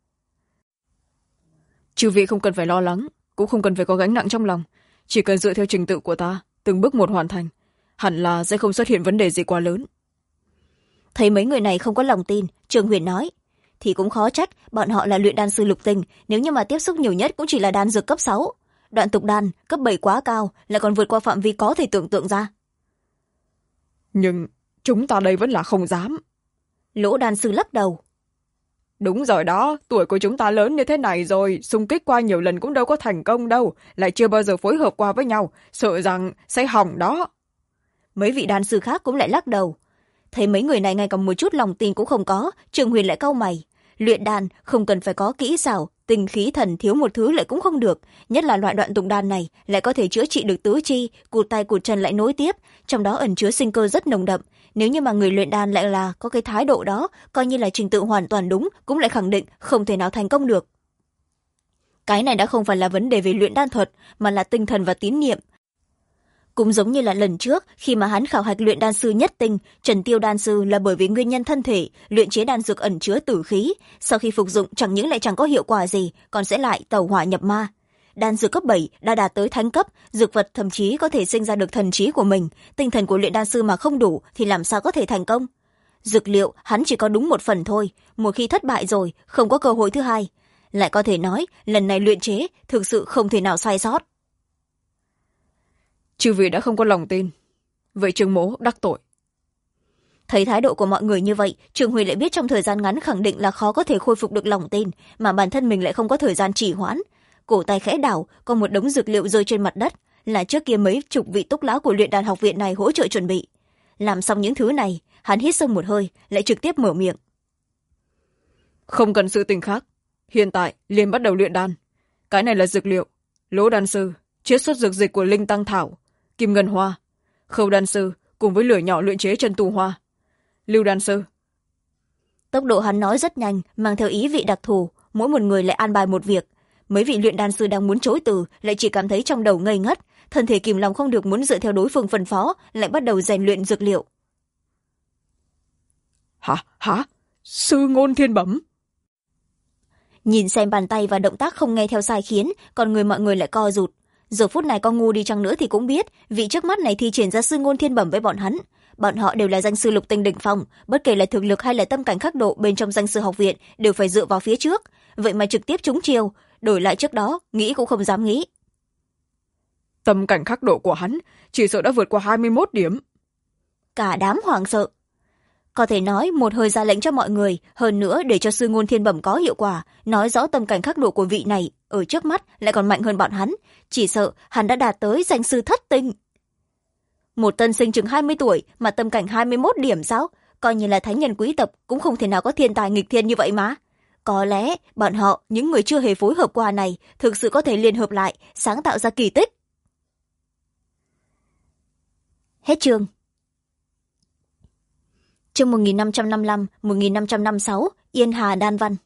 S2: Chư vị không cần phải lo lắng, cũng không cần phải có gánh nặng trong lòng, chỉ cần dựa theo trình tự của ta, từng bước một hoàn thành, hẳn là sẽ không xuất hiện vấn đề gì quá lớn.
S1: Thấy mấy người này không có lòng tin, Trương Huyền nói, thì cũng khó trách, bọn họ là luyện đan sư lục tinh, nếu như mà tiếp xúc nhiều nhất cũng chỉ là đan dược cấp 6. Đoạn tục đan cấp 7 quá cao, lại còn vượt qua phạm vi có thể tưởng tượng ra.
S2: Nhưng chúng ta đây vẫn là không dám.
S1: Lỗ đan sư lắc đầu.
S2: Đúng rồi đó, tuổi của chúng ta lớn như thế này rồi, xung kích qua nhiều lần cũng đâu có thành công đâu, lại chưa bao giờ phối hợp qua với nhau, sợ rằng sẽ hỏng đó.
S1: Mấy vị đan sư khác cũng lại lắc đầu. Thấy mấy người này ngay cả một chút lòng tin cũng không có, Trường Huyền lại cau mày. Luyện đan không cần phải có kỹ xảo, tinh khí thần thiếu một thứ lại cũng không được, nhất là loại đoạn tụng đan này lại có thể chữa trị được tứ chi, cụt tay cụt chân lại nối tiếp, trong đó ẩn chứa sinh cơ rất nồng đậm. Nếu như mà người luyện đan lại là có cái thái độ đó, coi như là trình tự hoàn toàn đúng, cũng lại khẳng định không thể nào thành công được. Cái này đã không phải là vấn đề về luyện đan thuật, mà là tinh thần và tín niệm. Cũng giống như là lần trước, khi mà hắn khảo hạch luyện đan sư nhất tinh, Trần Tiêu đan sư là bởi vì nguyên nhân thân thể, luyện chế đan dược ẩn chứa tử khí. Sau khi phục dụng chẳng những lại chẳng có hiệu quả gì, còn sẽ lại tẩu hỏa nhập ma. Đan dược cấp 7 đã đạt tới thánh cấp, dược vật thậm chí có thể sinh ra được thần trí của mình. Tinh thần của luyện đan sư mà không đủ thì làm sao có thể thành công. Dược liệu hắn chỉ có đúng một phần thôi, một khi thất bại rồi, không có cơ hội thứ hai. Lại có thể nói, lần này luyện chế thực sự không thể nào sai sót.
S2: Chư vị đã không có lòng tin, vậy Trương mỗ đắc tội.
S1: Thấy thái độ của mọi người như vậy, Trương Huy lại biết trong thời gian ngắn khẳng định là khó có thể khôi phục được lòng tin, mà bản thân mình lại không có thời gian trì hoãn. Cổ tay khẽ đảo, có một đống dược liệu rơi trên mặt đất, là trước kia mấy chục vị túc lão của luyện đan học viện này hỗ trợ chuẩn bị. Làm xong những thứ này, hắn hít sâu một hơi, lại trực tiếp mở miệng.
S2: Không cần sự tình khác, hiện tại liền bắt đầu luyện đan. Cái này là dược liệu, Lỗ đan sư chiết xuất dược dịch của linh tăng thảo, kim ngân hoa, Khâu đan sư cùng với lửa nhỏ luyện chế chân tu hoa, Lưu đan sư.
S1: Tốc độ hắn nói rất nhanh, mang theo ý vị đặc thù, mỗi một người lại an bài một việc. Mấy vị luyện đan sư đang muốn chối từ, lại chỉ cảm thấy trong đầu ngây ngất, thân thể kìm lòng không được muốn dựa theo đối phương phân phó, lại bắt đầu rèn luyện dược liệu.
S2: Hả? Sư ngôn thiên bẩm.
S1: Nhìn xem bàn tay và động tác không nghe theo sai khiến, còn người mọi người lại co rụt. Giờ phút này có ngu đi chăng nữa thì cũng biết, vị trước mắt này thi triển ra sư ngôn thiên bẩm với bọn hắn. Bọn họ đều là danh sư lục tinh đỉnh phong, bất kể là thực lực hay là tâm cảnh khắc độ bên trong danh sư học viện đều phải dựa vào phía trước. Vậy mà trực tiếp trúng chiêu, đổi lại trước đó, nghĩ cũng không dám nghĩ.
S2: Tâm cảnh khắc độ của hắn chỉ sợ đã vượt qua 21 điểm.
S1: Cả đám hoảng sợ. Có thể nói một hơi ra lệnh cho mọi người, hơn nữa để cho sư ngôn thiên bẩm có hiệu quả, nói rõ tâm cảnh khắc độ của vị này ở trước mắt lại còn mạnh hơn bọn hắn, chỉ sợ hắn đã đạt tới danh sư thất tinh. Một tân sinh chừng 20 tuổi mà tâm cảnh 21 điểm sao? Coi như là thánh nhân quý tộc cũng không thể nào có thiên tài nghịch thiên như vậy mà. Có lẽ bọn họ, những người chưa hề phối hợp qua này, thực sự có thể liên hợp lại, sáng tạo ra kỳ tích. Hết chương. Chương 1555-1556, Yên Hà Đan Văn.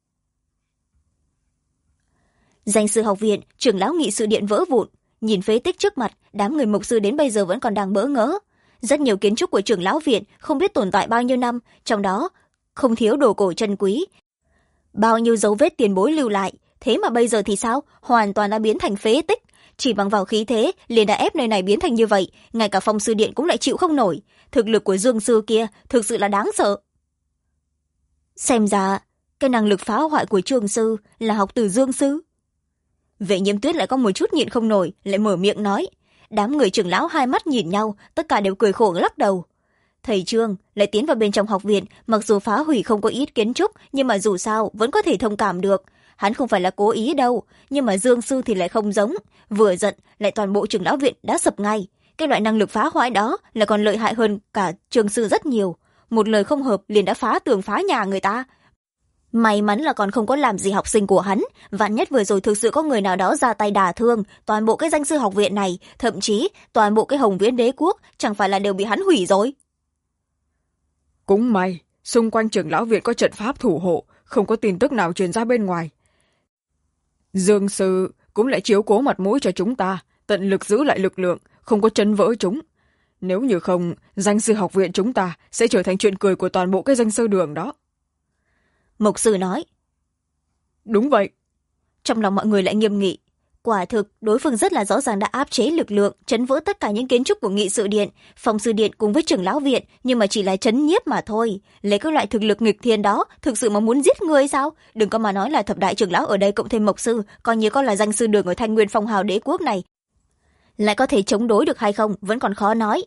S1: Danh sư học viện, trưởng lão nghị sự điện vỡ vụn. Nhìn phế tích trước mặt, đám người mục sư đến bây giờ vẫn còn đang bỡ ngỡ. Rất nhiều kiến trúc của trưởng lão viện không biết tồn tại bao nhiêu năm, trong đó không thiếu đồ cổ chân quý. Bao nhiêu dấu vết tiền bối lưu lại, thế mà bây giờ thì sao? Hoàn toàn đã biến thành phế tích. Chỉ bằng vào khí thế, liền đã ép nơi này biến thành như vậy, ngay cả phong sư điện cũng lại chịu không nổi. Thực lực của Dương sư kia thực sự là đáng sợ. Xem ra, cái năng lực phá hoại của Trương sư là học từ Dương sư. Vệ Nhiễm Tuyết lại có một chút nhịn không nổi, lại mở miệng nói. Đám người trưởng lão hai mắt nhìn nhau, tất cả đều cười khổ lắc đầu. Thầy Trương lại tiến vào bên trong học viện, mặc dù phá hủy không có ít kiến trúc, nhưng mà dù sao vẫn có thể thông cảm được. Hắn không phải là cố ý đâu, nhưng mà Dương sư thì lại không giống. Vừa giận, lại toàn bộ trưởng lão viện đã sập ngay. Cái loại năng lực phá hoại đó là còn lợi hại hơn cả Trương sư rất nhiều. Một lời không hợp liền đã phá tường phá nhà người ta. May mắn là còn không có làm gì học sinh của hắn, vạn nhất vừa rồi thực sự có người nào đó ra tay đả thương toàn bộ cái danh sư học viện này, thậm chí toàn bộ cái Hồng Viễn đế quốc chẳng phải là đều bị hắn hủy rồi.
S2: Cũng may, xung quanh trưởng lão viện có trận pháp thủ hộ, không có tin tức nào truyền ra bên ngoài. Dương sư cũng lại chiếu cố mặt mũi cho chúng ta, tận lực giữ lại lực lượng, không có chấn vỡ chúng. nếu như không danh sư học viện chúng ta sẽ trở thành chuyện cười của toàn bộ cái danh sư đường đó.
S1: Mục sư nói.
S2: Đúng vậy.
S1: Trong lòng mọi người lại nghiêm nghị. Quả thực đối phương rất là rõ ràng đã áp chế lực lượng, trấn vỡ tất cả những kiến trúc của nghị sự điện, phòng sư điện cùng với trưởng lão viện, nhưng mà chỉ là trấn nhiếp mà thôi. Lấy các loại thực lực nghịch thiên đó thực sự mà muốn giết người sao? Đừng có mà nói là thập đại trưởng lão ở đây cộng thêm mộc sư, coi như có là danh sư đường ở Thanh Nguyên phong hào đế quốc này, lại có thể chống đối được hay không vẫn còn khó nói.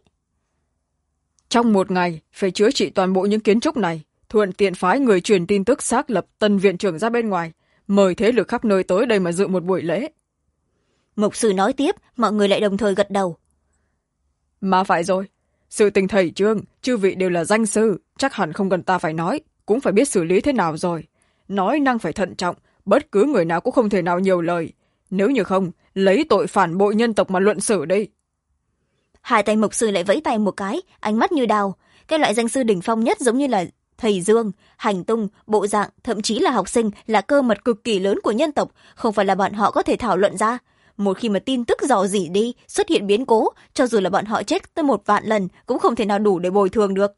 S2: Trong một ngày phải chữa trị toàn bộ những kiến trúc này, thuận tiện phái người truyền tin tức xác lập tân viện trưởng ra bên ngoài, mời thế lực khắp nơi tới đây mà dự một buổi lễ.
S1: Mục sư nói tiếp, mọi người lại đồng thời gật đầu.
S2: Mà phải rồi, sự tình thầy trương chư vị đều là danh sư, chắc hẳn không cần ta phải nói, cũng phải biết xử lý thế nào rồi. Nói năng phải thận trọng, bất cứ người nào cũng không thể nào nhiều lời, nếu như không lấy tội phản bội nhân tộc mà luận xử đi.
S1: Hai tay mục sư lại vẫy tay một cái, ánh mắt như đào. Cái loại danh sư đỉnh phong nhất giống như là thầy Dương, hành tung, bộ dạng, thậm chí là học sinh là cơ mật cực kỳ lớn của nhân tộc, không phải là bọn họ có thể thảo luận ra. Một khi mà tin tức dò dỉ đi, xuất hiện biến cố, cho dù là bọn họ chết tới 1.000.000 lần cũng không thể nào đủ để bồi thường được.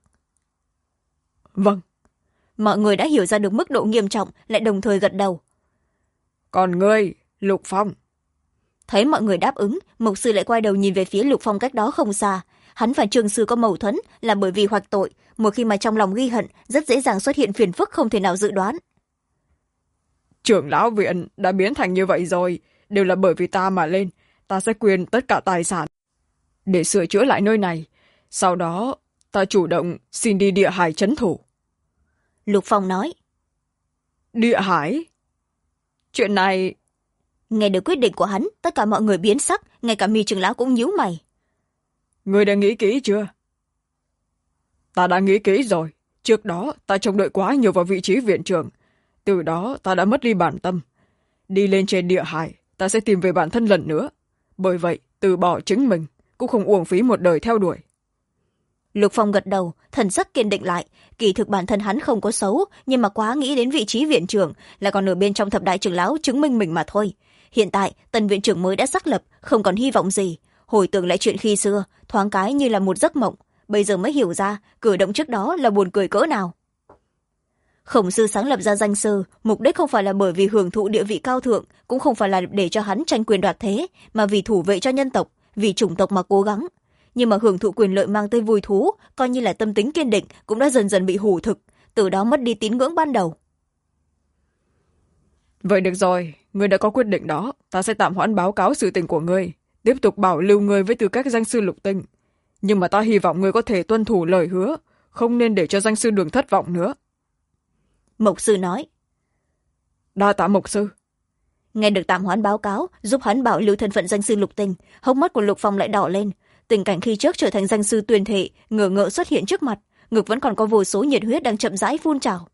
S2: Vâng.
S1: Mọi người đã hiểu ra được mức độ nghiêm trọng, lại đồng thời gật đầu.
S2: Còn ngươi, Lục Phong.
S1: Thấy mọi người đáp ứng, mục sư lại quay đầu nhìn về phía Lục Phong cách đó không xa. Hắn và Trương sư có mâu thuẫn là bởi vì hoạch tội, một khi mà trong lòng ghi hận rất dễ dàng xuất hiện phiền phức không thể nào dự đoán.
S2: Trưởng lão viện đã biến thành như vậy rồi, đều là bởi vì ta mà lên, ta sẽ quyên tất cả tài sản để sửa chữa lại nơi này, sau đó ta chủ động xin đi địa hải trấn thủ.
S1: Lục Phong nói.
S2: Địa hải? Chuyện này...
S1: Nghe được quyết định của hắn, tất cả mọi người biến sắc, ngay cả Mi trưởng lão cũng nhíu mày.
S2: Ngươi đã nghĩ kỹ chưa? Ta đã nghĩ kỹ rồi, trước đó ta trông đợi quá nhiều vào vị trí viện trưởng, từ đó ta đã mất đi bản tâm. Đi lên trên địa hải, ta sẽ tìm về bản thân lần nữa, bởi vậy từ bỏ chính mình cũng không uổng phí một đời theo đuổi.
S1: Lục Phong gật đầu, thần sắc kiên định lại. Kỳ thực bản thân hắn không có xấu, nhưng mà quá nghĩ đến vị trí viện trưởng, là còn ở bên trong thập đại trưởng lão chứng minh mình mà thôi. Hiện tại tân viện trưởng mới đã xác lập, không còn hy vọng gì. Hồi tưởng lại chuyện khi xưa, thoáng cái như là một giấc mộng, bây giờ mới hiểu ra cử động trước đó là buồn cười cỡ nào. Khổng sư sáng lập ra danh sư, mục đích không phải là bởi vì hưởng thụ địa vị cao thượng, cũng không phải là để cho hắn tranh quyền đoạt thế, mà vì thủ vệ cho nhân tộc, vì chủng tộc mà cố gắng. Nhưng mà hưởng thụ quyền lợi mang tới vui thú, coi như là tâm tính kiên định, cũng đã dần dần bị hủ thực, từ đó mất đi tín ngưỡng ban đầu.
S2: Vậy được rồi, ngươi đã có quyết định đó, ta sẽ tạm hoãn báo cáo sự tình của ngươi, tiếp tục bảo lưu ngươi với tư cách danh sư lục tinh. Nhưng mà ta hy vọng ngươi có thể tuân thủ lời hứa, không nên để cho danh sư đường thất vọng nữa.
S1: Mộc sư nói.
S2: Đa tạ mộc sư.
S1: Nghe được tạm hoãn báo cáo, giúp hắn bảo lưu thân phận danh sư lục tinh, hốc mắt của Lục Phong lại đỏ lên. Tình cảnh khi trước trở thành danh sư tuyên thệ, ngờ ngợ xuất hiện trước mặt, ngực vẫn còn có vô số nhiệt huyết đang chậm rãi phun trào.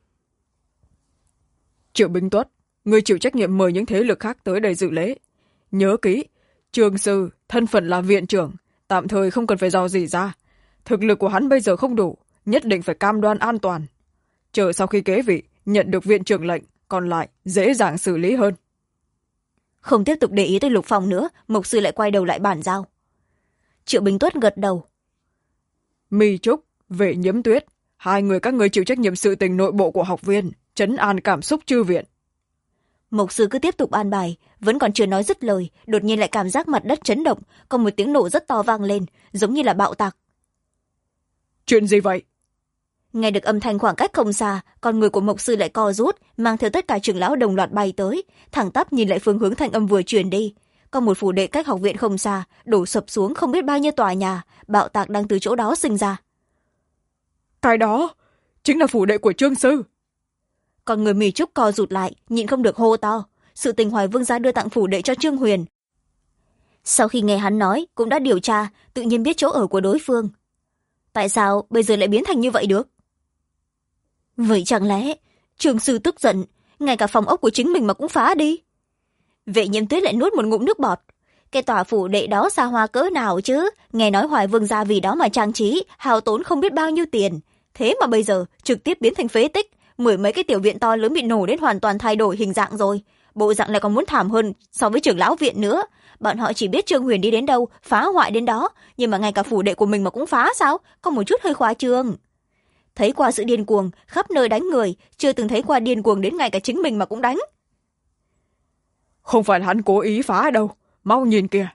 S2: Triệu Binh Tuất, ngươi chịu trách nhiệm mời những thế lực khác tới đây dự lễ. Nhớ kỹ, Trương sư thân phận là viện trưởng, tạm thời không cần phải dò gì ra. Thực lực của hắn bây giờ không đủ, nhất định phải cam đoan an toàn. Chờ sau khi kế vị, nhận được viện trưởng lệnh, còn lại dễ dàng xử lý hơn.
S1: Không tiếp tục để ý tới Lục Phong nữa, Mộc sư lại quay đầu lại bản giao. Triệu Bình Tuất gật đầu.
S2: Mi Trúc, Vệ Nhiễm Tuyết, hai người các ngươi chịu trách nhiệm sự tình nội bộ của học viên, trấn an cảm xúc chư viện.
S1: Mộc sư cứ tiếp tục an bài, vẫn còn chưa nói dứt lời, đột nhiên lại cảm giác mặt đất chấn động, có một tiếng nổ rất to vang lên, giống như là bạo tạc.
S2: Chuyện gì vậy?
S1: Nghe được âm thanh khoảng cách không xa, con người của Mộc sư lại co rút, mang theo tất cả trưởng lão đồng loạt bay tới, thẳng tắp nhìn lại phương hướng thanh âm vừa truyền đi. Có một phủ đệ cách học viện không xa, đổ sập xuống không biết bao nhiêu tòa nhà, bạo tạc đang từ chỗ đó sinh ra.
S2: Cái đó chính là phủ đệ của Trương sư.
S1: Con người Mì Trúc co rụt lại, nhịn không được hô to. Sự tình Hoài Vương gia đưa tặng phủ đệ cho Trương Huyền. Sau khi nghe hắn nói, cũng đã điều tra, tự nhiên biết chỗ ở của đối phương. Tại sao bây giờ lại biến thành như vậy được? Vậy chẳng lẽ Trương sư tức giận, ngay cả phòng ốc của chính mình mà cũng phá đi? Vệ Nhiễm Tuyết lại nuốt một ngụm nước bọt. Cái tòa phủ đệ đó xa hoa cỡ nào chứ, nghe nói Hoài Vương gia vì đó mà trang trí, hao tốn không biết bao nhiêu tiền. Thế mà bây giờ trực tiếp biến thành phế tích, 10 mấy cái tiểu viện to lớn bị nổ đến hoàn toàn thay đổi hình dạng rồi. bộ dạng lại còn muốn thảm hơn so với trưởng lão viện nữa. Bọn họ chỉ biết Trương Huyền đi đến đâu phá hoại đến đó, nhưng mà ngay cả phủ đệ của mình mà cũng phá sao? Có một chút hơi khoa trương. Thấy qua sự điên cuồng khắp nơi đánh người, chưa từng thấy qua điên cuồng đến ngay cả chính mình mà cũng đánh.
S2: Không phải là hắn cố ý phá đâu, mau nhìn kìa.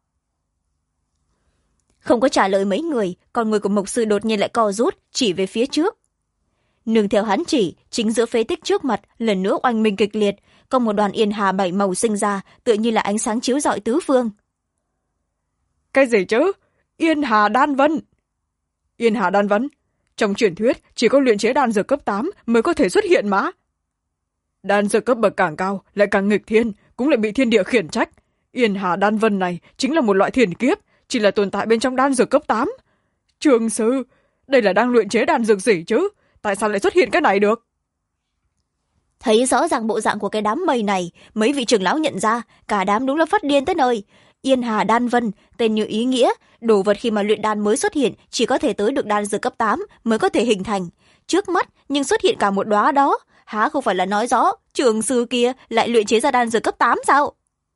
S1: Không có trả lời mấy người, con người của mộc sư đột nhiên lại co rút, chỉ về phía trước. Nương theo hắn chỉ, chính giữa phế tích trước mặt lần nữa oanh minh kịch liệt, có một đoàn yên hà bảy màu sinh ra, tựa như là ánh sáng chiếu rọi tứ phương.
S2: Cái gì chứ? Yên hà đan vân. Yên hà đan vân? Trong truyền thuyết, chỉ có luyện chế đan dược cấp 8 mới có thể xuất hiện mà. Đan dược cấp bậc càng cao, lại càng nghịch thiên, cũng lại bị thiên địa khiển trách. Yên hà đan vân này chính là một loại thiền kiếp, chỉ là tồn tại bên trong đan dược cấp 8. Trường sư, đây là đang luyện chế đan dược gì chứ? Tại sao lại xuất hiện cái này được?
S1: Thấy rõ ràng bộ dạng của cái đám mây này, mấy vị trưởng lão nhận ra, cả đám đúng là phát điên tới nơi. Yên hà đan vân, tên như ý nghĩa, đồ vật khi mà luyện đan mới xuất hiện, chỉ có thể tới được đan dược cấp 8 mới có thể hình thành. Trước mắt, nhưng xuất hiện cả một đóa đó, há không phải là nói rõ, trường sư kia lại luyện chế ra đan dược cấp 8 sao?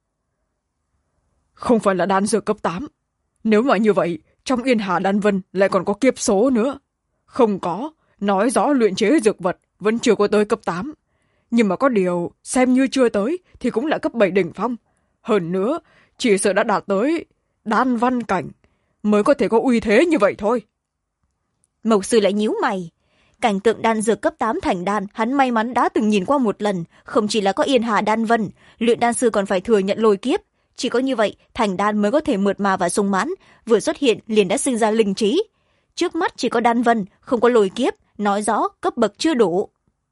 S2: Không phải là đan dược cấp 8. Nếu mà như vậy, trong Yên hà đan vân lại còn có kiếp số nữa. Không có, nói rõ luyện chế dược vật vẫn chưa có tới cấp 8. Nhưng mà có điều, xem như chưa tới thì cũng là cấp 7 đỉnh phong. Hơn nữa, chỉ sợ đã đạt tới đan văn cảnh mới có thể có uy thế như vậy thôi.
S1: Mộc sư lại nhíu mày. Cảnh tượng đan dược cấp 8 thành đan, hắn may mắn đã từng nhìn qua một lần, không chỉ là có Yên hà đan vân, luyện đan sư còn phải thừa nhận lôi kiếp. Chỉ có như vậy, thành đan mới có thể mượt mà và sung mãn, vừa xuất hiện liền đã sinh ra linh trí. Trước mắt chỉ có đan vân, không có lôi kiếp, nói rõ cấp bậc chưa đủ.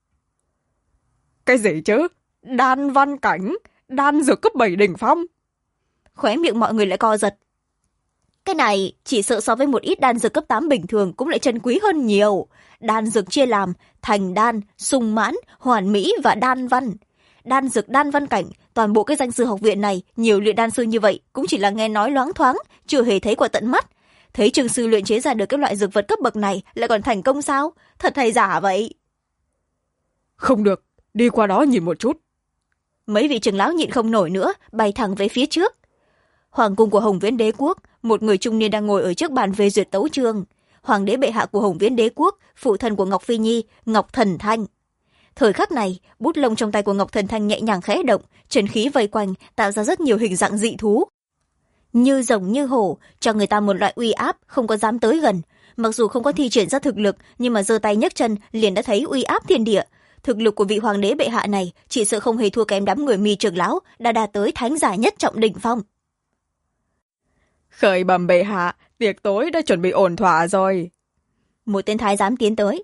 S2: Cái gì chứ? Đan văn cảnh, đan dược cấp 7 đỉnh phong.
S1: Khóe miệng mọi người lại co giật. Cái này chỉ sợ so với một ít đan dược cấp 8 bình thường cũng lại chân quý hơn nhiều. Đan dược chia làm thành đan, sung mãn, hoàn mỹ và đan văn. Đan dược đan văn cảnh, toàn bộ cái danh sư học viện này, nhiều luyện đan sư như vậy cũng chỉ là nghe nói loáng thoáng, chưa hề thấy qua tận mắt. Thấy trường sư luyện chế ra được cái loại dược vật cấp bậc này lại còn thành công sao? Thật hay giả vậy?
S2: Không được, đi qua đó nhìn một chút.
S1: Mấy vị trưởng lão nhịn không nổi nữa, bay thẳng về phía trước. Hoàng cung của Hồng Viễn Đế quốc, một người trung niên đang ngồi ở trước bàn phê duyệt tấu chương. Hoàng đế bệ hạ của Hồng Viễn Đế quốc, phụ thân của Ngọc Phi Nhi, Ngọc Thần Thanh. Thời khắc này, bút lông trong tay của Ngọc Thần Thanh nhẹ nhàng khẽ động, trần khí vây quanh, tạo ra rất nhiều hình dạng dị thú. Như rồng như hổ, cho người ta một loại uy áp, không có dám tới gần. Mặc dù không có thi triển ra thực lực, nhưng mà giơ tay nhấc chân liền đã thấy uy áp thiên địa. Thực lực của vị hoàng đế bệ hạ này chỉ sợ không hề thua kém đám người Mi trưởng lão, đã đạt tới thánh giả nhất trọng đỉnh phong.
S2: Khởi bẩm bệ hạ, tiệc tối đã chuẩn bị ổn thỏa rồi.
S1: Một tên thái giám tiến tới.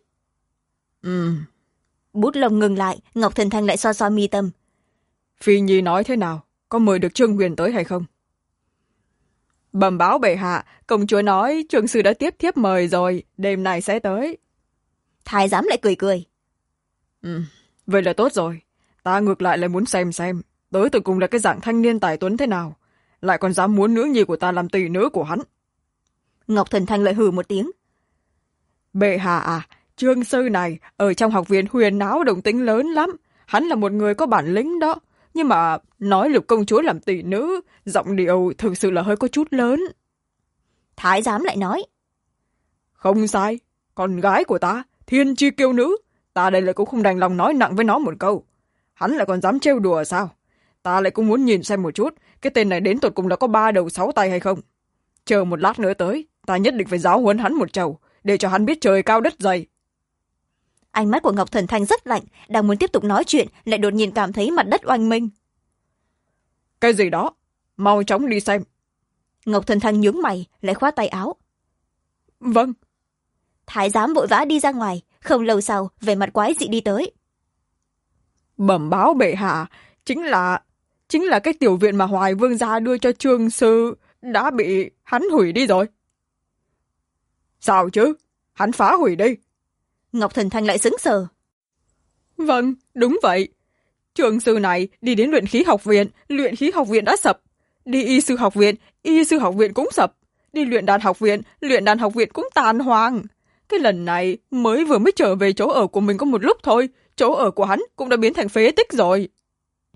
S1: Bút lông ngừng lại, Ngọc Thần Thanh lại xoa xoa mi tâm.
S2: Phi Nhi nói thế nào? Có mời được Trương Huyền tới hay không? Bẩm báo bệ hạ, công chúa nói Trương sư đã tiếp thiếp mời rồi, đêm nay sẽ tới.
S1: Thái giám lại cười cười.
S2: Vậy là tốt rồi. Ta ngược lại lại muốn xem, tới từ cùng là cái dạng thanh niên tài tuấn thế nào. Lại còn dám muốn nữ nhi của ta làm tỷ nữ của hắn.
S1: Ngọc Thần Thanh lại hừ một tiếng.
S2: Bệ hạ à, Trương sư này ở trong học viện huyền náo động tĩnh lớn lắm. Hắn là một người có bản lĩnh đó. Nhưng mà nói Lục công chúa làm tỷ nữ, giọng điệu thực sự là hơi có chút lớn.
S1: Thái giám lại nói.
S2: Không sai, con gái của ta, thiên chi kiêu nữ. Ta đây lại cũng không đành lòng nói nặng với nó một câu. Hắn lại còn dám trêu đùa sao? Ta lại cũng muốn nhìn xem một chút, cái tên này đến tột cùng là có 3 đầu 6 tay hay không. Chờ một lát nữa tới, ta nhất định phải giáo huấn hắn một trầu, để cho hắn biết trời cao đất dày.
S1: Ánh mắt của Ngọc Thần Thanh rất lạnh, đang muốn tiếp tục nói chuyện, lại đột nhiên cảm thấy mặt đất oanh minh.
S2: Cái gì đó? Mau chóng đi xem.
S1: Ngọc Thần Thanh nhướng mày, lại khoát tay áo.
S2: Vâng.
S1: Thái giám vội vã đi ra ngoài, không lâu sau, vẻ mặt quái dị đi tới.
S2: Bẩm báo bệ hạ, chính là cái tiểu viện mà Hoài Vương gia đưa cho Trương sư đã bị hắn hủy đi rồi. Sao chứ? Hắn phá hủy đi.
S1: Ngọc Thần Thanh lại sững sờ.
S2: Vâng, đúng vậy. Trương sư này đi đến luyện khí học viện đã sập. Đi y sư học viện cũng sập. Đi luyện đan học viện cũng tàn hoang. Cái lần này mới trở về chỗ ở của mình có một lúc thôi, chỗ ở của hắn cũng đã biến thành phế tích rồi.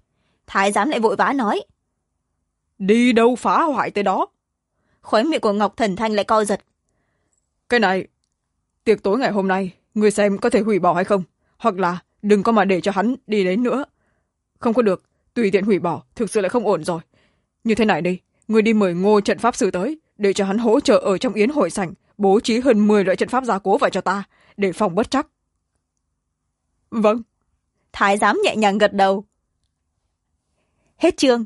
S1: Thái giám lại vội vã nói.
S2: Đi đâu phá hoại tới đó.
S1: Khóe miệng của Ngọc Thần Thanh lại co giật.
S2: Cái này, tiệc tối ngày hôm nay, người xem có thể hủy bỏ hay không? Hoặc là đừng có mà để cho hắn đi đến nữa. Không có được, tùy tiện hủy bỏ, thực sự lại không ổn rồi. Như thế này đi, người đi mời Ngô trận pháp sư tới, để cho hắn hỗ trợ ở trong yến hội sảnh, bố trí hơn 10 loại trận pháp gia cố vào cho ta, để phòng bất trắc. Vâng.
S1: Thái giám nhẹ nhàng gật đầu. Hết chương.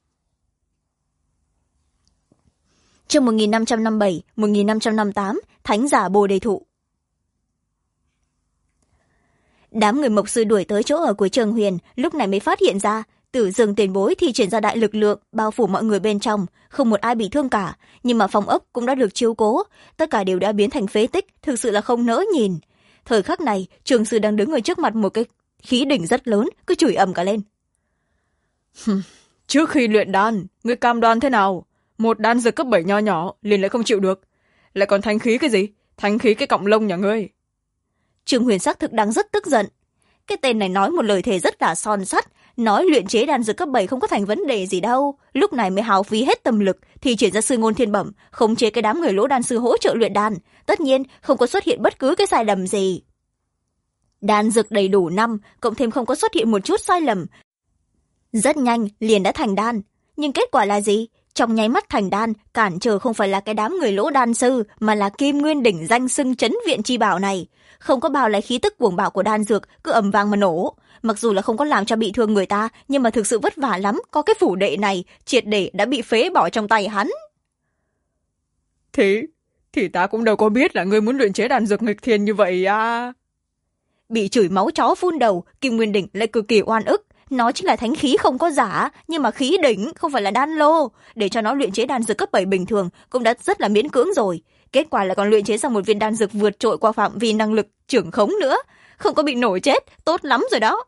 S1: Chương 1557, 1558, Thánh giả Bồ Đề Thụ. Đám người mộc sư đuổi tới chỗ ở của Trường Huyền, lúc này mới phát hiện ra Tử Dương tiền bối thì triển ra đại lực lượng bao phủ mọi người bên trong, không một ai bị thương cả, nhưng mà phòng ốc cũng đã được chiếu cố, tất cả đều đã biến thành phế tích, thực sự là không nỡ nhìn. Thời khắc này, Trường sư đang đứng ở trước mặt một cái khí đỉnh rất lớn, cứ chửi ầm cả lên.
S2: Trước khi luyện đan, người cam đoan thế nào? Một đan dược cấp 7 nho nhỏ liền lại không chịu được, lại còn thánh khí cái gì? Thánh khí cái cọng lông nhà ngươi.
S1: Trường Huyền xác thực đang rất tức giận. Cái tên này nói một lời thề rất là son sắt, nói luyện chế đan dược cấp 7 không có thành vấn đề gì đâu, lúc này mới hao phí hết tâm lực thì chuyển ra sư ngôn thiên bẩm, khống chế cái đám người lỗ đan sư hỗ trợ luyện đan, tất nhiên không có xuất hiện bất cứ cái sai lầm gì. Đan dược đầy đủ 5, cộng thêm không có xuất hiện một chút sai lầm, rất nhanh liền đã thành đan. Nhưng kết quả là gì? Trong nháy mắt thành đan, cản trở không phải là cái đám người lỗ đan sư, mà là Kim Nguyên đỉnh danh xưng trấn viện chi bảo này. Không có bao lấy khí tức cuồng bạo của đan dược cứ ầm vang mà nổ. Mặc dù là không có làm cho bị thương người ta, nhưng mà thực sự vất vả lắm, có cái phủ đệ này triệt để đã bị phế bỏ trong tay hắn.
S2: Thì ta cũng đâu có biết là ngươi muốn luyện chế đan dược nghịch thiên như vậy à.
S1: Bị chửi máu chó phun đầu, Kim Nguyên đỉnh lại cực kỳ oan ức. Nó chính là thánh khí không có giả, nhưng mà khí đỉnh không phải là đan lô, để cho nó luyện chế đan dược cấp 7 bình thường cũng đã rất là miễn cưỡng rồi. Kết quả là còn luyện chế ra một viên đan dược vượt trội qua phạm vi năng lực trưởng khống nữa, không có bị nổi chết, tốt lắm rồi đó.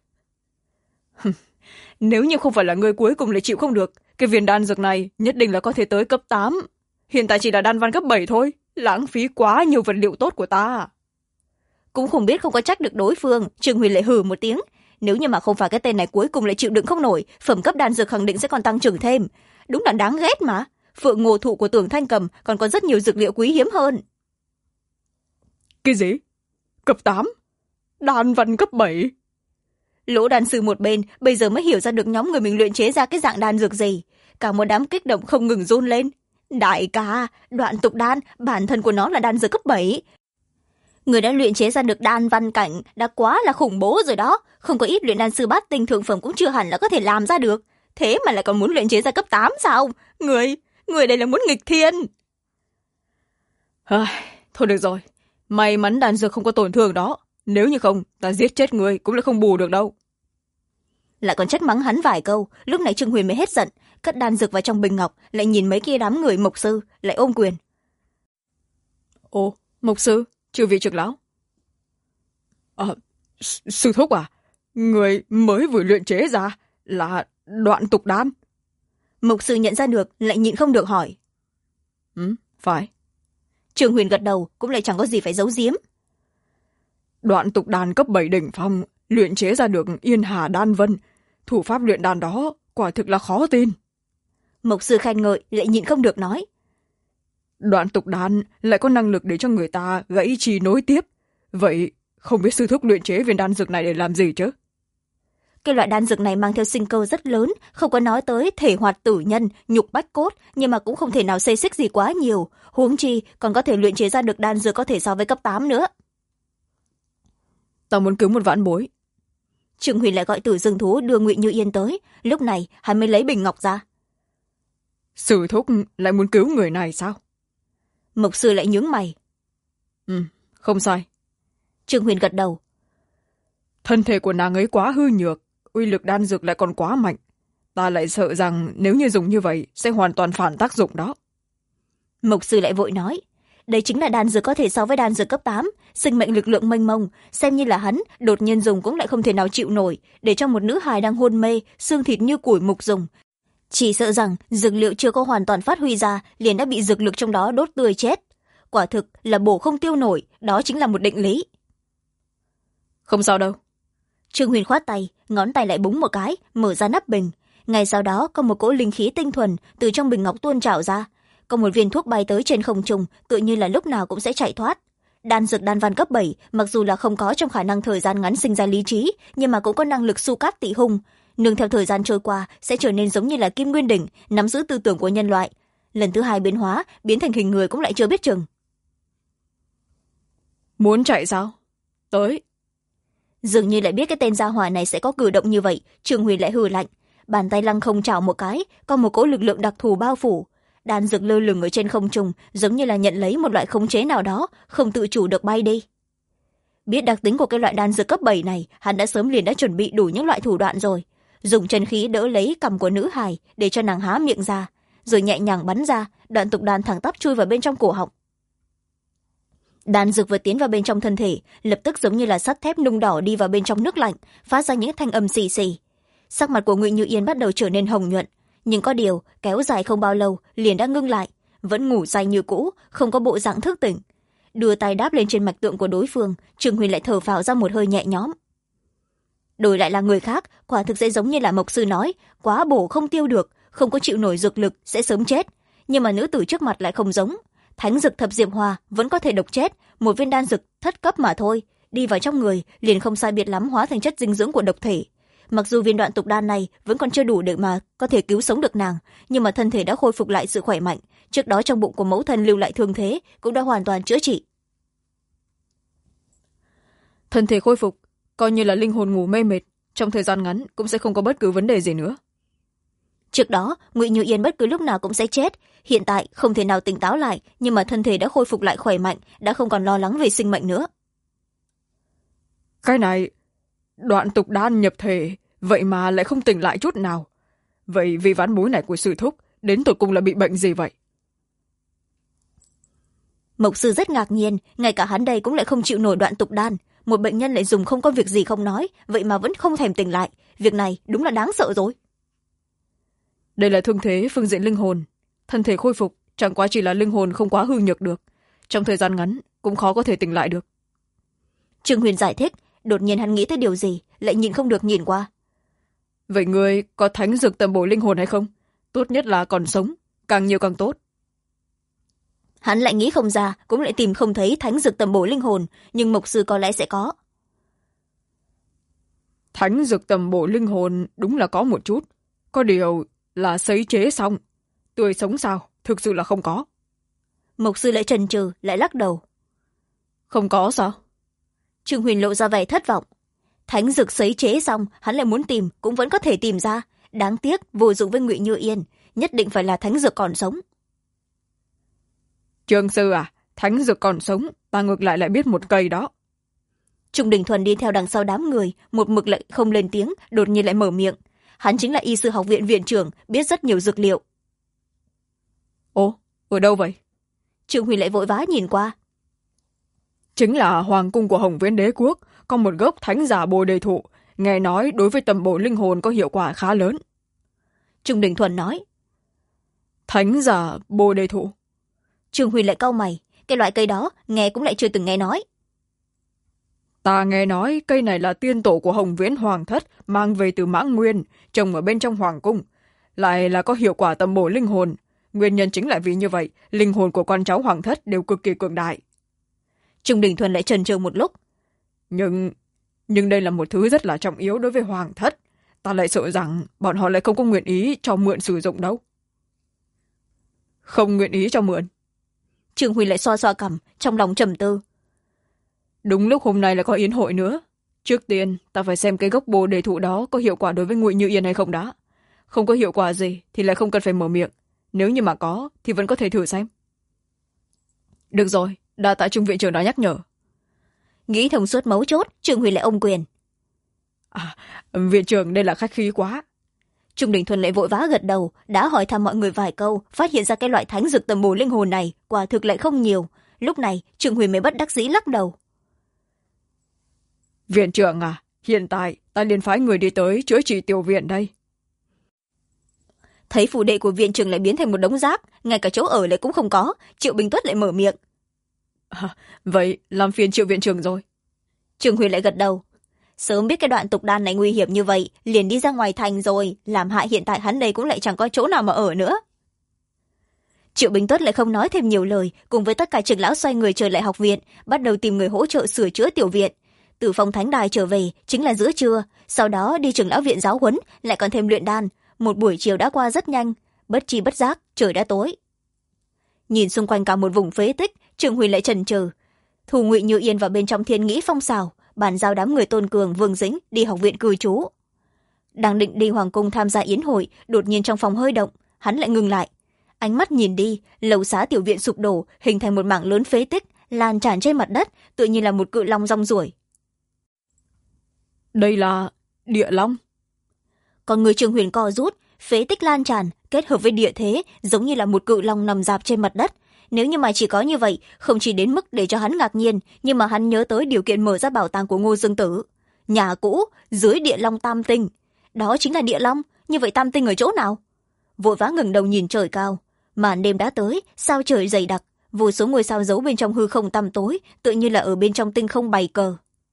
S2: Nếu như không phải là người cuối cùng lại chịu không được, cái viên đan dược này nhất định là có thể tới cấp 8. Hiện tại chỉ là đan văn cấp 7 thôi, lãng phí quá nhiều vật liệu tốt của ta.
S1: Cũng không biết không có trách được đối phương, Trương Huyền lại hừ một tiếng. Nếu như mà không phải cái tên này cuối cùng lại chịu đựng không nổi, phẩm cấp đan dược khẳng định sẽ còn tăng trưởng thêm. Đúng là đáng ghét mà. Phượng Ngô thụ của Tưởng Thanh Cầm còn có rất nhiều dược liệu quý hiếm hơn.
S2: Cái gì? Cấp 8? Đan văn cấp 7?
S1: Lỗ đan sư một bên bây giờ mới hiểu ra được nhóm người mình luyện chế ra cái dạng đan dược gì. Cả một đám kích động không ngừng run lên. Đại ca, Đoạn Tục đan, bản thân của nó là đan dược cấp 7. Người đã luyện chế ra được đan văn cảnh đã quá là khủng bố rồi đó. Không có ít luyện đan sư bát tinh thượng phẩm cũng chưa hẳn là có thể làm ra được. Thế mà lại còn muốn luyện chế ra cấp 8 sao? Người đây là muốn nghịch thiên.
S2: Thôi được rồi, may mắn đan dược không có tổn thương đó. Nếu như không, ta giết chết người cũng là không bù được đâu.
S1: Lại còn trách mắng hắn vài câu, lúc này Trương Huyền mới hết giận, cất đan dược vào trong bình ngọc, lại nhìn mấy kia đám người mộc sư, lại ôm quyền.
S2: Ồ, mộc sư, chư vị trưởng lão. Sư thúc à, người mới vừa luyện chế ra là Đoạn Tục đan.
S1: Mộc sư nhận ra được, lại nhịn không được hỏi.
S2: Phải.
S1: Trương Huyền gật đầu, cũng lại chẳng có gì phải giấu giếm.
S2: Đoạn Tục đan cấp 7 đỉnh phong, luyện chế ra được Yên Hà đan vân. Thủ pháp luyện đan đó quả thực là khó tin.
S1: Mộc sư khen ngợi, lại nhịn không được nói.
S2: Đoạn Tục đan lại có năng lực để cho người ta gãy chi nối tiếp. Vậy không biết sư thúc luyện chế viên đan dược này để làm gì chứ?
S1: Cái loại đan dược này mang theo sinh cơ rất lớn, không có nói tới thể hoạt tử nhân, nhục bách cốt, nhưng mà cũng không thể nào xê xích gì quá nhiều. Huống chi còn có thể luyện chế ra được đan dược có thể so với cấp 8 nữa.
S2: Ta muốn cứu một vãn bối.
S1: Trương Huyền lại gọi Tử Dương thú đưa Ngụy Như Yên tới, lúc này hắn mới lấy bình ngọc ra.
S2: Sư thúc lại muốn cứu người này sao?
S1: Mộc sư lại nhướng mày.
S2: Không sai.
S1: Trương Huyền gật đầu.
S2: Thân thể của nàng ấy quá hư nhược, uy lực đan dược lại còn quá mạnh. Ta lại sợ rằng nếu như dùng như vậy sẽ hoàn toàn phản tác dụng đó.
S1: Mộc sư lại vội nói. Đây chính là đan dược có thể so với đan dược cấp 8, sinh mệnh lực lượng mênh mông, xem như là hắn đột nhiên dùng cũng lại không thể nào chịu nổi, để cho một nữ hài đang hôn mê, xương thịt như củi mục dùng. Chỉ sợ rằng dược liệu chưa có hoàn toàn phát huy ra, liền đã bị dược lực trong đó đốt tươi chết. Quả thực là bổ không tiêu nổi, đó chính là một định lý.
S2: Không sao đâu.
S1: Trương Huyền khoát tay, ngón tay lại búng một cái, mở ra nắp bình. Ngay sau đó có một cỗ linh khí tinh thuần từ trong bình ngọc tuôn trào ra. Có một viên thuốc bay tới trên không trung, tự như là lúc nào cũng sẽ chạy thoát. Đan dược đan văn cấp 7, mặc dù là không có trong khả năng thời gian ngắn sinh ra lý trí, nhưng mà cũng có năng lực su cát tị hung. Nương theo thời gian trôi qua sẽ trở nên giống như là Kim Nguyên Đỉnh, nắm giữ tư tưởng của nhân loại. Lần thứ 2 biến hóa, biến thành hình người cũng lại chưa biết chừng.
S2: Muốn chạy sao? Tới.
S1: Dường như lại biết cái tên gia hỏa này sẽ có cử động như vậy, Trương Huyền lại hừ lạnh. Bàn tay lăng không chảo một cái, có một cỗ lực lượng đặc thù bao phủ. Đan dược lơ lửng ở trên không trung, giống như là nhận lấy một loại khống chế nào đó, không tự chủ được bay đi. Biết đặc tính của cái loại đan dược cấp 7 này, hắn đã sớm liền đã chuẩn bị đủ những loại thủ đoạn rồi. Dùng chân khí đỡ lấy cằm của nữ hài để cho nàng há miệng ra, rồi nhẹ nhàng bắn ra, đoạn tục đan thẳng tắp chui vào bên trong cổ họng. Đan dược vừa tiến vào bên trong thân thể, lập tức giống như là sắt thép nung đỏ đi vào bên trong nước lạnh, phát ra những thanh âm xì xì. Sắc mặt của Ngụy Như Yên bắt đầu trở nên hồng nhuận, nhưng có điều kéo dài không bao lâu liền đã ngưng lại, vẫn ngủ say như cũ, không có bộ dạng thức tỉnh. Đưa tay đáp lên trên mạch tượng của đối phương, Trương Huyền lại thở phào ra một hơi nhẹ nhõm. Đổi lại là người khác, quả thực sẽ giống như là Mộc sư nói, quá bổ không tiêu được, không có chịu nổi dược lực sẽ sớm chết. Nhưng mà nữ tử trước mặt lại không giống. Thánh dược thập diệp hoa vẫn có thể độc chết, một viên đan dược thất cấp mà thôi, đi vào trong người liền không sai biệt lắm hóa thành chất dinh dưỡng của độc thể. Mặc dù viên đoạn tục đan này vẫn còn chưa đủ để mà có thể cứu sống được nàng, nhưng mà thân thể đã khôi phục lại sự khỏe mạnh, trước đó trong bụng của mẫu thân lưu lại thương thế cũng đã hoàn toàn chữa trị.
S2: Thân thể khôi phục, coi như là linh hồn ngủ mê mệt, trong thời gian ngắn cũng sẽ không có bất cứ vấn đề gì nữa.
S1: Trước đó Ngụy Như Yên bất cứ lúc nào cũng sẽ chết, hiện tại không thể nào tỉnh táo lại, nhưng mà thân thể đã khôi phục lại khỏe mạnh, đã không còn lo lắng về sinh mệnh nữa.
S2: Cái này, đoạn tục đan nhập thể, vậy mà lại không tỉnh lại chút nào. Vậy vị ván bối này của sư thúc đến tột cùng là bị bệnh gì vậy?
S1: Mộc sư rất ngạc nhiên, ngay cả hắn đây cũng lại không chịu nổi đoạn tục đan. Một bệnh nhân lại dùng không có việc gì không nói, vậy mà vẫn không thèm tỉnh lại. Việc này đúng là đáng sợ rồi.
S2: Đây là thương thế phương diện linh hồn. Thân thể khôi phục, chẳng qua chỉ là linh hồn không quá hư nhược được. Trong thời gian ngắn, cũng khó có thể tỉnh lại được.
S1: Trương Huyền giải thích, đột nhiên hắn nghĩ tới điều gì, lại nhìn không được nhìn qua.
S2: Vậy ngươi có thánh dược tầm bổ linh hồn hay không? Tốt nhất là còn sống, càng nhiều càng tốt.
S1: Hắn lại nghĩ không ra, cũng lại tìm không thấy thánh dược tầm bổ linh hồn, nhưng Mộc sư có lẽ sẽ có.
S2: Thánh dược tầm bổ linh hồn đúng là có một chút. Có điều là sấy chế xong. Tươi sống sao? Thực sự là không có.
S1: Mộc sư lại chần chừ, lại lắc đầu.
S2: Không có sao?
S1: Trương Huyền lộ ra vẻ thất vọng. Thánh dược sấy chế xong, hắn lại muốn tìm, cũng vẫn có thể tìm ra. Đáng tiếc, vô dụng với Ngụy Như Yên, nhất định phải là thánh dược còn sống.
S2: Trương sư à, thánh dược còn sống, ta ngược lại biết một cây đó.
S1: Trung Đình Thuần đi theo đằng sau đám người, một mực lại không lên tiếng, đột nhiên lại mở miệng. Hắn chính là y sư học viện viện trưởng, biết rất nhiều dược liệu.
S2: Ồ, ở đâu vậy?
S1: Trương Huy lại vội vã nhìn qua.
S2: Chính là hoàng cung của Hồng Viễn Đế Quốc, có một gốc thánh giả bồ đề thụ, nghe nói đối với tầm bổ linh hồn có hiệu quả khá lớn.
S1: Trung Đình Thuần nói.
S2: Thánh giả bồ đề thụ?
S1: Trương Huy lại cau mày, cái loại cây đó nghe cũng lại chưa từng nghe nói.
S2: Ta nghe nói cây này là tiên tổ của Hồng Viễn Hoàng Thất mang về từ Mãng Nguyên, trồng ở bên trong hoàng cung, lại là có hiệu quả tầm bổ linh hồn. Nguyên nhân chính là vì như vậy, linh hồn của con cháu Hoàng Thất đều cực kỳ cường đại.
S1: Trung Đình Thuần lại chần chừ một lúc.
S2: Nhưng đây là một thứ rất là trọng yếu đối với Hoàng Thất. Ta lại sợ rằng bọn họ lại không có nguyện ý cho mượn sử dụng đâu. Không nguyện ý cho mượn?
S1: Trương Huy lại xoa xoa cằm, trong lòng trầm tư.
S2: Đúng lúc hôm nay là có yến hội nữa. Trước tiên, ta phải xem cái gốc bồ đề thụ đó có hiệu quả đối với Ngụy Như Yên hay không đã. Không có hiệu quả gì thì lại không cần phải mở miệng. Nếu như mà có, thì vẫn có thể thử xem. Được rồi, đa tạ Trung viện trưởng đã nhắc nhở.
S1: Nghĩ thông suốt mấu chốt, Trương Huy lại ôm quyền.
S2: À, viện trưởng đây là khách khí quá.
S1: Trung Đình Thuần lại vội vã gật đầu, đã hỏi thăm mọi người vài câu, phát hiện ra cái loại thánh dược tầm bổ linh hồn này quả thực lại không nhiều. Lúc này, Trương Huy mới bất đắc dĩ lắc đầu.
S2: Viện trưởng à, hiện tại ta liền phái người đi tới chữa trị tiểu viện đây.
S1: Thấy phủ đệ của viện trưởng lại biến thành một đống rác, ngay cả chỗ ở lại cũng không có, Triệu Bình Tuất lại mở miệng.
S2: À, vậy làm phiền Triệu viện trưởng rồi.
S1: Trương Huy lại gật đầu. Sớm biết cái đoạn tục đan này nguy hiểm như vậy, liền đi ra ngoài thành rồi, làm hại hiện tại hắn đây cũng lại chẳng có chỗ nào mà ở nữa. Triệu Bình Tuất lại không nói thêm nhiều lời, cùng với tất cả trưởng lão xoay người trở lại học viện, bắt đầu tìm người hỗ trợ sửa chữa tiểu viện. Từ phòng thánh đài trở về chính là giữa trưa, sau đó đi trưởng lão viện giáo huấn, lại còn thêm luyện đan. Một buổi chiều đã qua rất nhanh, bất tri bất giác trời đã tối. Nhìn xung quanh cả một vùng phế tích, Trường Huy lại chần chừ. Thu Ngụy Như Yên vào bên trong Thiên Nghĩ Phong xào, bàn giao đám người Tôn Cường, Vương Dĩnh đi học viện cư trú. Đang định đi hoàng cung tham gia yến hội, đột nhiên trong phòng hơi động, hắn lại ngừng lại. Ánh mắt nhìn đi, lầu xá tiểu viện sụp đổ, hình thành một mảng lớn phế tích, lan tràn trên mặt đất, tự nhiên là một cự long rong ruổi.
S2: Đây là địa long.
S1: Còn người Trường Huyền co rút, phế tích lan tràn kết hợp với địa thế, giống như là một cự long nằm rạp trên mặt đất. Nếu như mà chỉ có như vậy, không chỉ đến mức để cho hắn ngạc nhiên, nhưng mà hắn nhớ tới điều kiện mở ra bảo tàng của Ngô Dương Tử. Nhà cũ dưới địa long tam tinh, đó chính là địa long. Như vậy tam tinh ở chỗ nào? Vội vã ngẩng đầu nhìn trời cao, màn đêm đã tới, sao trời dày đặc, vô số ngôi sao giấu bên trong hư không tăm tối, tự như là ở bên trong tinh không bày cờ.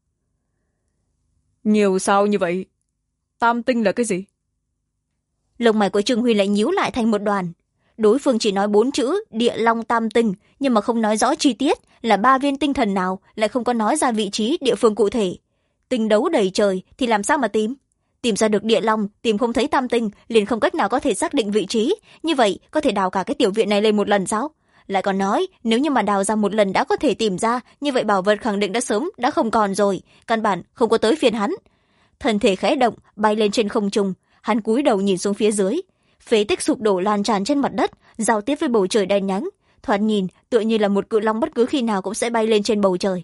S2: Nhiều sao như vậy? Tam tinh là cái gì?
S1: Lông mày của Trương Huy lại nhíu lại thành một đoàn. Đối phương chỉ nói 4 chữ địa long tam tinh, nhưng mà không nói rõ chi tiết là 3 viên tinh thần nào, lại không có nói ra vị trí địa phương cụ thể. Tinh đấu đầy trời thì làm sao mà tìm? Tìm ra được địa long, tìm không thấy tam tinh, liền không cách nào có thể xác định vị trí. Như vậy có thể đào cả cái tiểu viện này lên một lần sao? Lại còn nói nếu như mà đào ra một lần đã có thể tìm ra, như vậy bảo vật khẳng định đã sớm đã không còn rồi, căn bản không có tới phiên hắn. Thân thể khẽ động, bay lên trên không trung, hắn cúi đầu nhìn xuống phía dưới. Phế tích sụp đổ lan tràn trên mặt đất, giao tiếp với bầu trời đen nhánh, thoạt nhìn tựa như là một cự long bất cứ khi nào cũng sẽ bay lên trên bầu trời.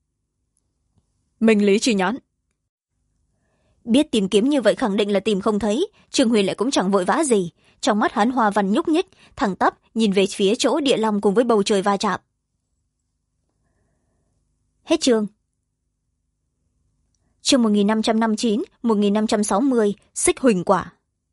S2: Minh lý chi nhãn.
S1: Biết tìm kiếm như vậy khẳng định là tìm không thấy, Trương Huy lại cũng chẳng vội vã gì. Trong mắt hắn hoa văn nhúc nhích, thẳng tắp nhìn về phía chỗ địa long cùng với bầu trời va chạm. Hết chương. Chương 1559, 1560, Xích Huỳnh Quả.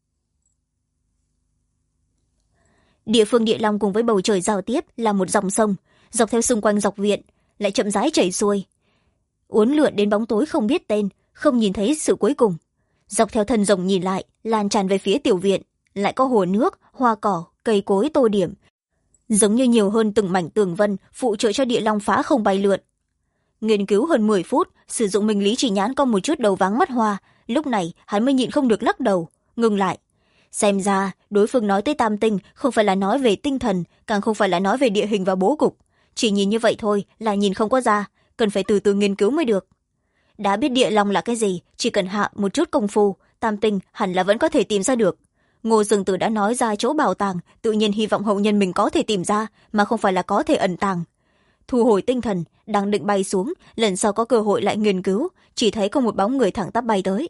S1: Địa phương địa long cùng với bầu trời giao tiếp là một dòng sông, dọc theo xung quanh dọc viện, lại chậm rãi chảy xuôi. Uốn lượn đến bóng tối không biết tên, không nhìn thấy sự cuối cùng. Dọc theo thân rồng nhìn lại, lan tràn về phía tiểu viện, lại có hồ nước, hoa cỏ, cây cối tô điểm. Giống như nhiều hơn từng mảnh tường vân, phụ trợ cho địa long phá không bay lượn. Nghiên cứu hơn 10 phút, sử dụng minh lý chỉ nhãn có một chút đầu váng mắt hoa, lúc này hắn mới nhịn không được lắc đầu, ngừng lại. Xem ra, đối phương nói tới tam tinh không phải là nói về tinh thần, càng không phải là nói về địa hình và bố cục. Chỉ nhìn như vậy thôi là nhìn không có ra, cần phải từ từ nghiên cứu mới được. Đã biết địa long là cái gì, chỉ cần hạ một chút công phu, tam tinh hẳn là vẫn có thể tìm ra được. Ngô Dương Tử đã nói ra chỗ bảo tàng, tự nhiên hy vọng hậu nhân mình có thể tìm ra, mà không phải là có thể ẩn tàng. Thu hồi tinh thần, đang định bay xuống, lần sau có cơ hội lại nghiên cứu, chỉ thấy có một bóng người thẳng tắp bay tới.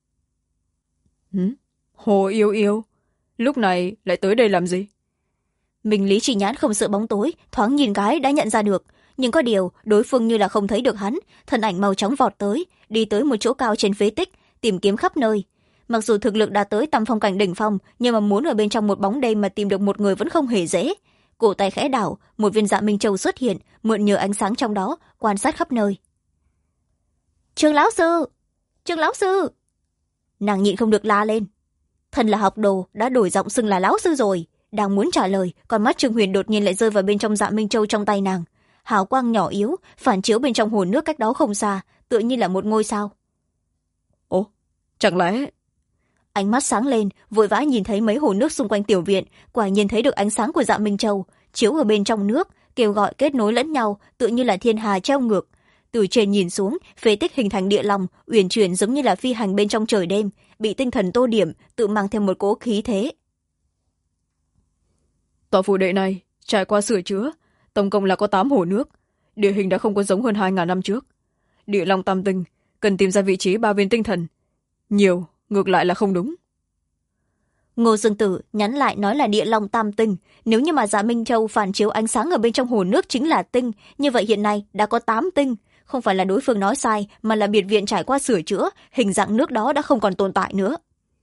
S2: Hồ Yêu Yêu, lúc này lại tới đây làm gì?
S1: Minh lý chỉ nhãn không sợ bóng tối, thoáng nhìn cái đã nhận ra được, nhưng có điều đối phương như là không thấy được hắn, thân ảnh màu chóng vọt tới, đi tới một chỗ cao trên phế tích, tìm kiếm khắp nơi. Mặc dù thực lực đã tới tầm phong cảnh đỉnh phong, nhưng mà muốn ở bên trong một bóng đêm mà tìm được một người vẫn không hề dễ. Cổ tay khẽ đảo, một viên dạ minh châu xuất hiện, mượn nhờ ánh sáng trong đó, quan sát khắp nơi. Trương lão sư, Trương lão sư! Nàng nhịn không được la lên. Thân là học đồ, đã đổi giọng xưng là lão sư rồi. Đang muốn trả lời, con mắt Trương Huyền đột nhiên lại rơi vào bên trong dạ minh châu trong tay nàng. Hào quang nhỏ yếu, phản chiếu bên trong hồ nước cách đó không xa, tựa như là một ngôi sao.
S2: Ồ, chẳng lẽ...
S1: Ánh mắt sáng lên, vội vã nhìn thấy mấy hồ nước xung quanh tiểu viện, quả nhiên thấy được ánh sáng của dạ minh châu, chiếu ở bên trong nước, kêu gọi kết nối lẫn nhau, tựa như là thiên hà treo ngược. Từ trên nhìn xuống, phế tích hình thành địa long, uyển chuyển giống như là phi hành bên trong trời đêm, bị tinh thần tô điểm, tự mang thêm một cỗ khí thế.
S2: Tòa phủ đệ này trải qua sửa chữa, tổng cộng là có 8 hồ nước, địa hình đã không có giống hơn 2.000 năm trước. Địa long tam tinh cần tìm ra vị trí 3 viên tinh thần, nhiều ngược lại là không đúng.
S1: Ngô Dương Tử nhắn lại nói là địa long tam tinh, nếu như mà dạ minh châu phản chiếu ánh sáng ở bên trong hồ nước chính là tinh, như vậy hiện nay đã có 8 tinh. Không phải là đối phương nói sai, mà là biệt viện trải qua sửa chữa, hình dạng nước đó đã không còn tồn tại nữa.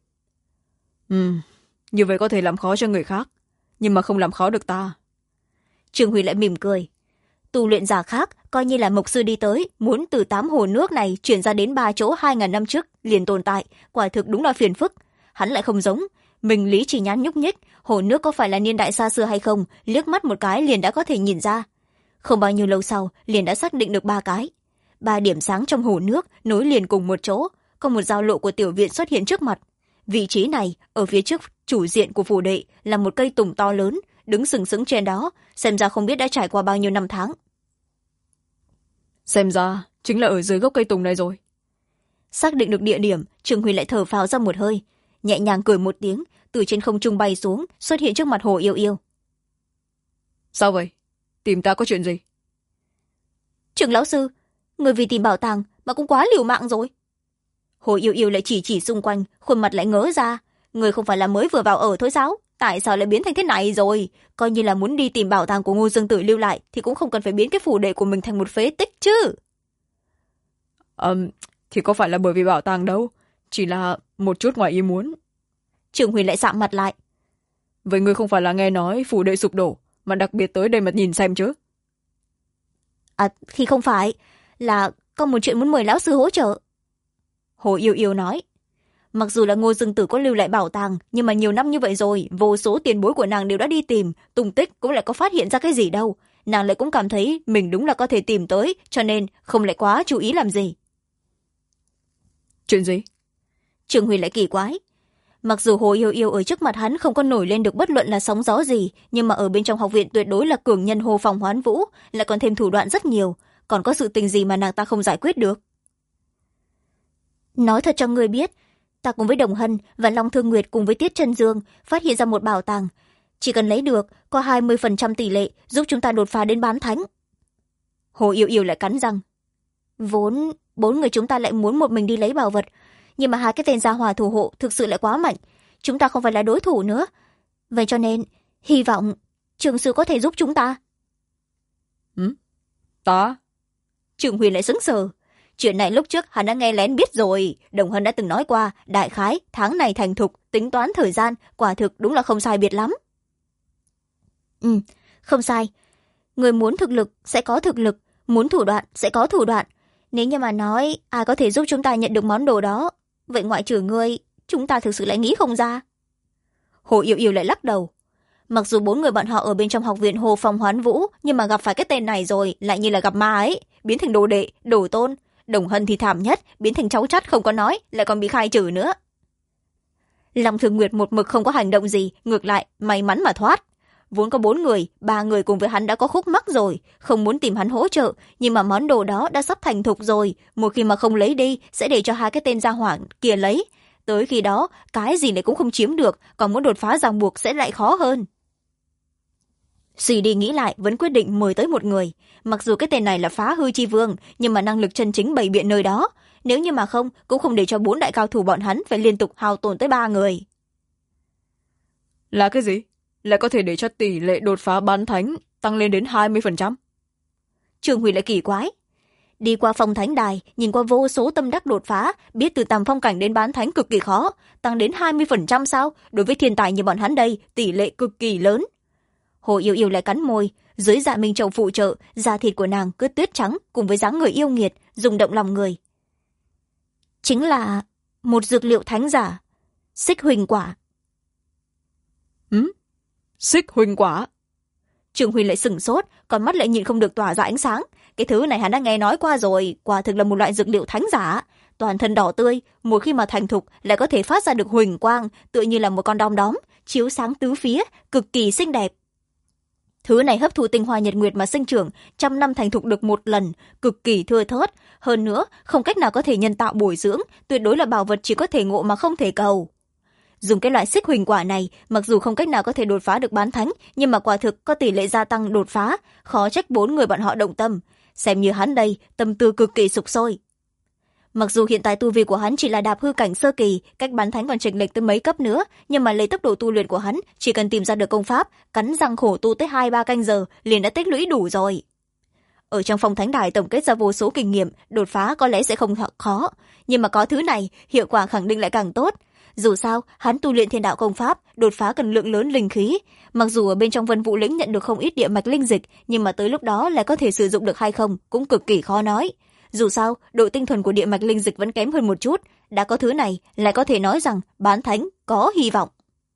S2: Như vậy có thể làm khó cho người khác, nhưng mà không làm khó được ta.
S1: Trương Huy lại mỉm cười. Tu luyện giả khác, coi như là mộc sư đi tới, muốn từ 8 hồ nước này chuyển ra đến 3 chỗ 2.000 năm trước, liền tồn tại, quả thực đúng là phiền phức. Hắn lại không giống. Mình lý chỉ nhắn nhúc nhích, hồ nước có phải là niên đại xa xưa hay không, liếc mắt một cái liền đã có thể nhìn ra. Không bao nhiêu lâu sau, liền đã xác định được 3 cái. 3 điểm sáng trong hồ nước nối liền cùng một chỗ, có một giao lộ của tiểu viện xuất hiện trước mặt. Vị trí này, ở phía trước chủ diện của phủ đệ, là một cây tùng to lớn, đứng sừng sững trên đó, xem ra không biết đã trải qua bao nhiêu năm tháng.
S2: Xem ra chính là ở dưới gốc cây tùng này rồi.
S1: Xác định được địa điểm, Trường Huy lại thở phào ra một hơi, nhẹ nhàng cười một tiếng, từ trên không trung bay xuống, xuất hiện trước mặt Hồ Yêu Yêu.
S2: Sao vậy? Tìm ta có chuyện gì?
S1: Trưởng lão sư, người vì tìm bảo tàng mà cũng quá liều mạng rồi. Hồ Yêu Yêu lại chỉ xung quanh, khuôn mặt lại ngớ ra. Người không phải là mới vừa vào ở thôi sao? Tại sao lại biến thành thế này rồi? Coi như là muốn đi tìm bảo tàng của Ngô Dương Tử lưu lại thì cũng không cần phải biến cái phủ đệ của mình thành một phế tích chứ.
S2: Thì có phải là bởi vì bảo tàng đâu, chỉ là một chút ngoài ý muốn.
S1: Trường Huyền lại sạm mặt lại.
S2: Vậy ngươi không phải là nghe nói phủ đệ sụp đổ mà đặc biệt tới đây mà nhìn xem chứ?
S1: Thì không phải, là có một chuyện muốn mời lão sư hỗ trợ. Hồ Yêu Yêu nói. Mặc dù là Ngô Dương Tử có lưu lại bảo tàng, nhưng mà nhiều năm như vậy rồi, vô số tiền bối của nàng đều đã đi tìm, tung tích cũng lại có phát hiện ra cái gì đâu. Nàng lại cũng cảm thấy mình đúng là có thể tìm tới, cho nên không lại quá chú ý làm gì.
S2: Chuyện gì?
S1: Trường Huy lại kỳ quái. Mặc dù Hồ Yêu Yêu ở trước mặt hắn không có nổi lên được bất luận là sóng gió gì, nhưng mà ở bên trong học viện tuyệt đối là cường nhân Hồ Phòng Hoán Vũ, lại còn thêm thủ đoạn rất nhiều, còn có sự tình gì mà nàng ta không giải quyết được. Nói thật cho người biết, ta cùng với Đồng Hân và Long Thương Nguyệt cùng với Tiết Trân Dương phát hiện ra một bảo tàng. Chỉ cần lấy được, có 20% tỷ lệ giúp chúng ta đột phá đến bán thánh. Hồ Yêu Yêu lại cắn răng. Vốn 4 người chúng ta lại muốn một mình đi lấy bảo vật, nhưng mà 2 cái tên gia hỏa thủ hộ thực sự lại quá mạnh, chúng ta không phải là đối thủ nữa. Vậy cho nên, hy vọng trường sư có thể giúp chúng ta.
S2: Ta?
S1: Trường Huyền lại sững sờ. Chuyện này lúc trước hắn đã nghe lén biết rồi, Đồng Hân đã từng nói qua, đại khái tháng này thành thục, tính toán thời gian, quả thực đúng là không sai biệt lắm. Không sai. Người muốn thực lực sẽ có thực lực, muốn thủ đoạn sẽ có thủ đoạn. Nếu như mà nói ai có thể giúp chúng ta nhận được món đồ đó, vậy ngoại trừ ngươi, chúng ta thực sự lại nghĩ không ra. Hồ Yêu Yêu lại lắc đầu. Mặc dù 4 người bọn họ ở bên trong học viện Hồ Phòng Hoán Vũ, nhưng mà gặp phải cái tên này rồi, lại như là gặp ma ấy, biến thành đồ đệ, đồ tôn. Đồng Hân thì thảm nhất, biến thành cháu chắt không có nói, lại còn bị khai trừ nữa. Long Thường Nguyệt một mực không có hành động gì, ngược lại, may mắn mà thoát. Vốn có 4 người, 3 người cùng với hắn đã có khúc mắc rồi, không muốn tìm hắn hỗ trợ, nhưng mà món đồ đó đã sắp thành thục rồi, một khi mà không lấy đi, sẽ để cho 2 cái tên gia hỏa kia lấy. Tới khi đó, cái gì lại cũng không chiếm được, còn muốn đột phá ràng buộc sẽ lại khó hơn. Suy đi nghĩ lại, vẫn quyết định mời tới một người. Mặc dù cái tên này là Phá Hư Chi Vương, nhưng mà năng lực chân chính bày biện nơi đó. Nếu như mà không, cũng không để cho 4 đại cao thủ bọn hắn phải liên tục hao tổn tới 3 người.
S2: Là cái gì? Lại có thể để cho tỷ lệ đột phá bán thánh tăng lên đến 20%?
S1: Trường Huy lại kỳ quái. Đi qua phong thánh đài, nhìn qua vô số tâm đắc đột phá, biết từ tầm phong cảnh đến bán thánh cực kỳ khó, tăng đến 20% sao? Đối với thiên tài như bọn hắn đây, tỷ lệ cực kỳ lớn. Hồ Yêu Yêu lại cắn môi, dưới Dạ Minh Châu phụ trợ, da thịt của nàng cứ tuyết trắng cùng với dáng người yêu nghiệt, rung động lòng người. Chính là một dược liệu thánh giả, Xích Huỳnh Quả.
S2: Xích Huỳnh Quả?
S1: Trường Huy lại sửng sốt, con mắt lại nhìn không được tỏa ra ánh sáng. Cái thứ này hắn đã nghe nói qua rồi, quả thực là một loại dược liệu thánh giả. Toàn thân đỏ tươi, một khi mà thành thục lại có thể phát ra được huỳnh quang, tựa như là một con đom đóm, chiếu sáng tứ phía, cực kỳ xinh đẹp. Thứ này hấp thụ tinh hoa nhật nguyệt mà sinh trưởng, 100 năm thành thục được một lần, cực kỳ thưa thớt. Hơn nữa, không cách nào có thể nhân tạo bồi dưỡng, tuyệt đối là bảo vật chỉ có thể ngộ mà không thể cầu. Dùng cái loại Xích Huỳnh Quả này, mặc dù không cách nào có thể đột phá được bán thánh, nhưng mà quả thực có tỷ lệ gia tăng đột phá, khó trách 4 người bọn họ động tâm. Xem như hắn đây, tâm tư cực kỳ sục sôi. Mặc dù hiện tại tu vi của hắn chỉ là đạp hư cảnh sơ kỳ, cách bán thánh còn chênh lệch tới mấy cấp nữa, nhưng mà lấy tốc độ tu luyện của hắn, chỉ cần tìm ra được công pháp, cắn răng khổ tu tới 2-3 canh giờ, liền đã tích lũy đủ rồi. Ở trong phong thánh đài tổng kết ra vô số kinh nghiệm, đột phá có lẽ sẽ không khó, nhưng mà có thứ này, hiệu quả khẳng định lại càng tốt. Dù sao, hắn tu luyện thiên đạo công pháp, đột phá cần lượng lớn linh khí. Mặc dù ở bên trong Vân Vũ lĩnh nhận được không ít địa mạch linh dịch, nhưng mà tới lúc đó lại có thể sử dụng được hay không cũng cực kỳ khó nói. Dù sao, độ tinh thuần của địa mạch linh dịch vẫn kém hơn một chút. Đã có thứ này, lại có thể nói rằng bán thánh có hy vọng.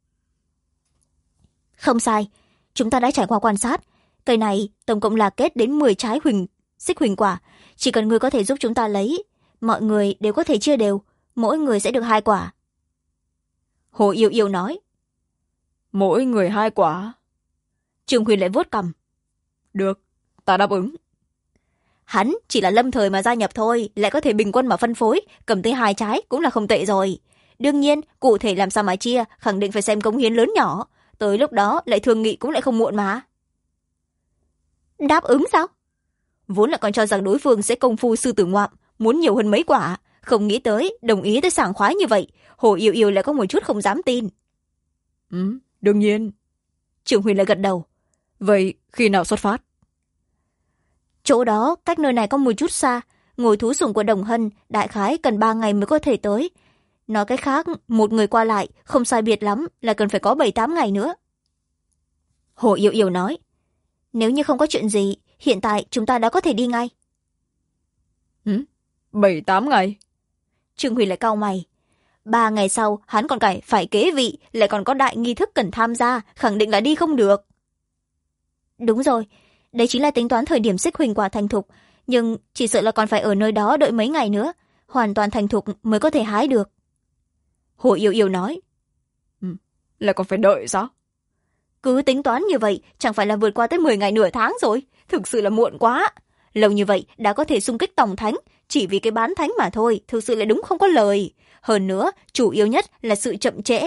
S1: Không sai, chúng ta đã trải qua quan sát. Cây này tổng cộng là kết đến 10 trái xích huỳnh quả. Chỉ cần ngươi có thể giúp chúng ta lấy, mọi người đều có thể chia đều, mỗi người sẽ được 2 quả. Hồ Yêu Yêu nói.
S2: Mỗi người 2 quả.
S1: Trương Huyền lại vuốt cằm.
S2: Được, ta đáp ứng.
S1: Hắn chỉ là lâm thời mà gia nhập thôi, lại có thể bình quân mà phân phối, cầm tới 2 trái cũng là không tệ rồi. Đương nhiên, cụ thể làm sao mà chia, khẳng định phải xem cống hiến lớn nhỏ. Tới lúc đó lại thương nghị cũng lại không muộn mà. Đáp ứng sao? Vốn là còn cho rằng đối phương sẽ công phu sư tử ngoạm, muốn nhiều hơn mấy quả. Không nghĩ tới, đồng ý tới sảng khoái như vậy. Hồ Yêu Yêu lại có một chút không dám tin.
S2: Đương nhiên.
S1: Trường Huyền lại gật đầu.
S2: Vậy khi nào xuất phát?
S1: Chỗ đó cách nơi này có một chút xa, ngồi thú sủng của Đồng Hân đại khái cần 3 ngày mới có thể tới. Nói cách khác, một người qua lại không sai biệt lắm là cần phải có 7-8 ngày nữa. Hồ Yêu Yêu nói. Nếu như không có chuyện gì, hiện tại chúng ta đã có thể đi ngay.
S2: 7-8 ngày?
S1: Trương Huyền lại cau mày. 3 ngày sau, hắn còn phải kế vị, lại còn có đại nghi thức cần tham gia, khẳng định là đi không được. Đúng rồi, đấy chính là tính toán thời điểm xích huỳnh quả thành thục, nhưng chỉ sợ là còn phải ở nơi đó đợi mấy ngày nữa, hoàn toàn thành thục mới có thể hái được. Hồ Yêu Yêu nói.
S2: Lại còn phải đợi sao?
S1: Cứ tính toán như vậy, chẳng phải là vượt qua tới 10 ngày nửa tháng rồi, thực sự là muộn quá. Lâu như vậy đã có thể xung kích tổng thánh, chỉ vì cái bán thánh mà thôi, thực sự là đúng không có lời. Hơn nữa, chủ yếu nhất là sự chậm trễ.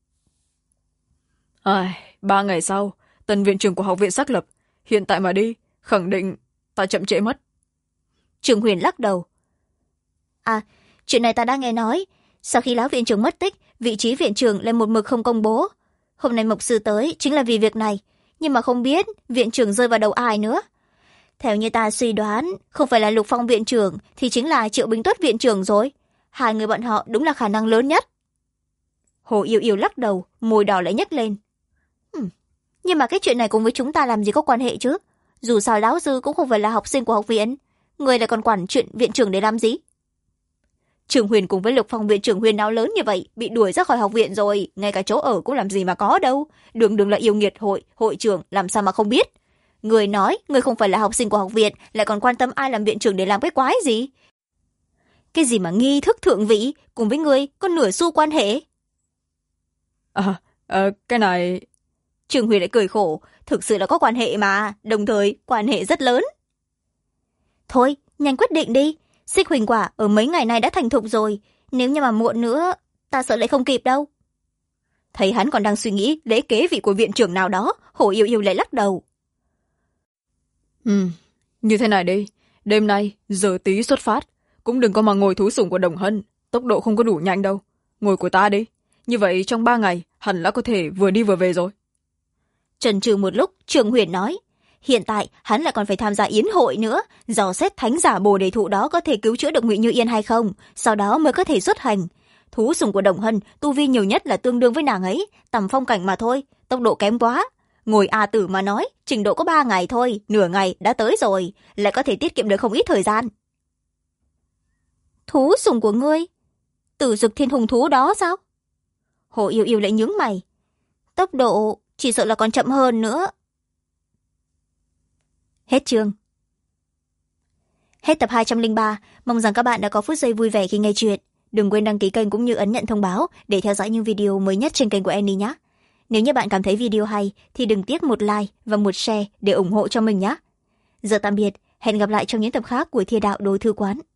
S2: 3 ngày sau, tân viện trưởng của học viện xác lập, hiện tại mà đi, khẳng định ta chậm trễ mất.
S1: Trường Huyền lắc đầu. Chuyện này ta đã nghe nói. Sau khi lão viện trưởng mất tích, vị trí viện trưởng lại một mực không công bố. Hôm nay mục sư tới chính là vì việc này, nhưng mà không biết viện trưởng rơi vào đầu ai nữa. Theo như ta suy đoán, không phải là Lục Phong viện trưởng thì chính là Triệu Bính Tuất viện trưởng rồi. 2 người bọn họ đúng là khả năng lớn nhất. Hồ Yêu Yêu lắc đầu, môi đỏ lại nhếch lên. Nhưng mà cái chuyện này cùng với chúng ta làm gì có quan hệ chứ? Dù sao lão sư cũng không phải là học sinh của học viện, người lại còn quản chuyện viện trưởng để làm gì? Trường Huyền cùng với Lục Phong viện trưởng huyên náo lớn như vậy, bị đuổi ra khỏi học viện rồi, ngay cả chỗ ở cũng làm gì mà có đâu. Đường là yêu nghiệt hội trưởng, làm sao mà không biết? Người nói, người không phải là học sinh của học viện, lại còn quan tâm ai làm viện trưởng để làm cái quái gì? Cái gì mà nghi thức thượng vị, cùng với người có nửa xu quan hệ?
S2: Cái này...
S1: Trường Huyền lại cười khổ, thực sự là có quan hệ mà, đồng thời quan hệ rất lớn. Thôi, nhanh quyết định đi. Xích huỳnh quả ở mấy ngày nay đã thành thục rồi, nếu như mà muộn nữa, ta sợ lại không kịp đâu. Thấy hắn còn đang suy nghĩ lễ kế vị của viện trưởng nào đó, Hồ Yêu Yêu lại lắc đầu.
S2: Như thế này đi, đêm nay giờ tí xuất phát, cũng đừng có mà ngồi thú sủng của Đồng Hân, tốc độ không có đủ nhanh đâu. Ngồi của ta đi, như vậy trong 3 ngày hẳn là có thể vừa đi vừa về rồi.
S1: Chần chừ một lúc, Trường Huyền nói. Hiện tại hắn lại còn phải tham gia yến hội nữa, dò xét thánh giả Bồ Đề Thụ đó có thể cứu chữa được Ngụy Như Yên hay không, sau đó mới có thể xuất hành. Thú sủng của Đồng Hân tu vi nhiều nhất là tương đương với nàng ấy, tầm phong cảnh mà thôi, tốc độ kém quá. Ngồi A Tử mà nói, trình độ có 3 ngày thôi, nửa ngày đã tới rồi, lại có thể tiết kiệm được không ít thời gian. Thú sủng của ngươi? Tử Dực Thiên Hùng thú đó sao? Hồ Yêu Yêu lại nhướng mày. Tốc độ chỉ sợ là còn chậm hơn nữa. Hết chương. Hết tập 203, mong rằng các bạn đã có phút giây vui vẻ khi nghe chuyện. Đừng quên đăng ký kênh cũng như ấn nhận thông báo để theo dõi những video mới nhất trên kênh của Annie nhé. Nếu như bạn cảm thấy video hay thì đừng tiếc một like và một share để ủng hộ cho mình nhé. Giờ tạm biệt, hẹn gặp lại trong những tập khác của Thiên Đạo Đối Thư Quán.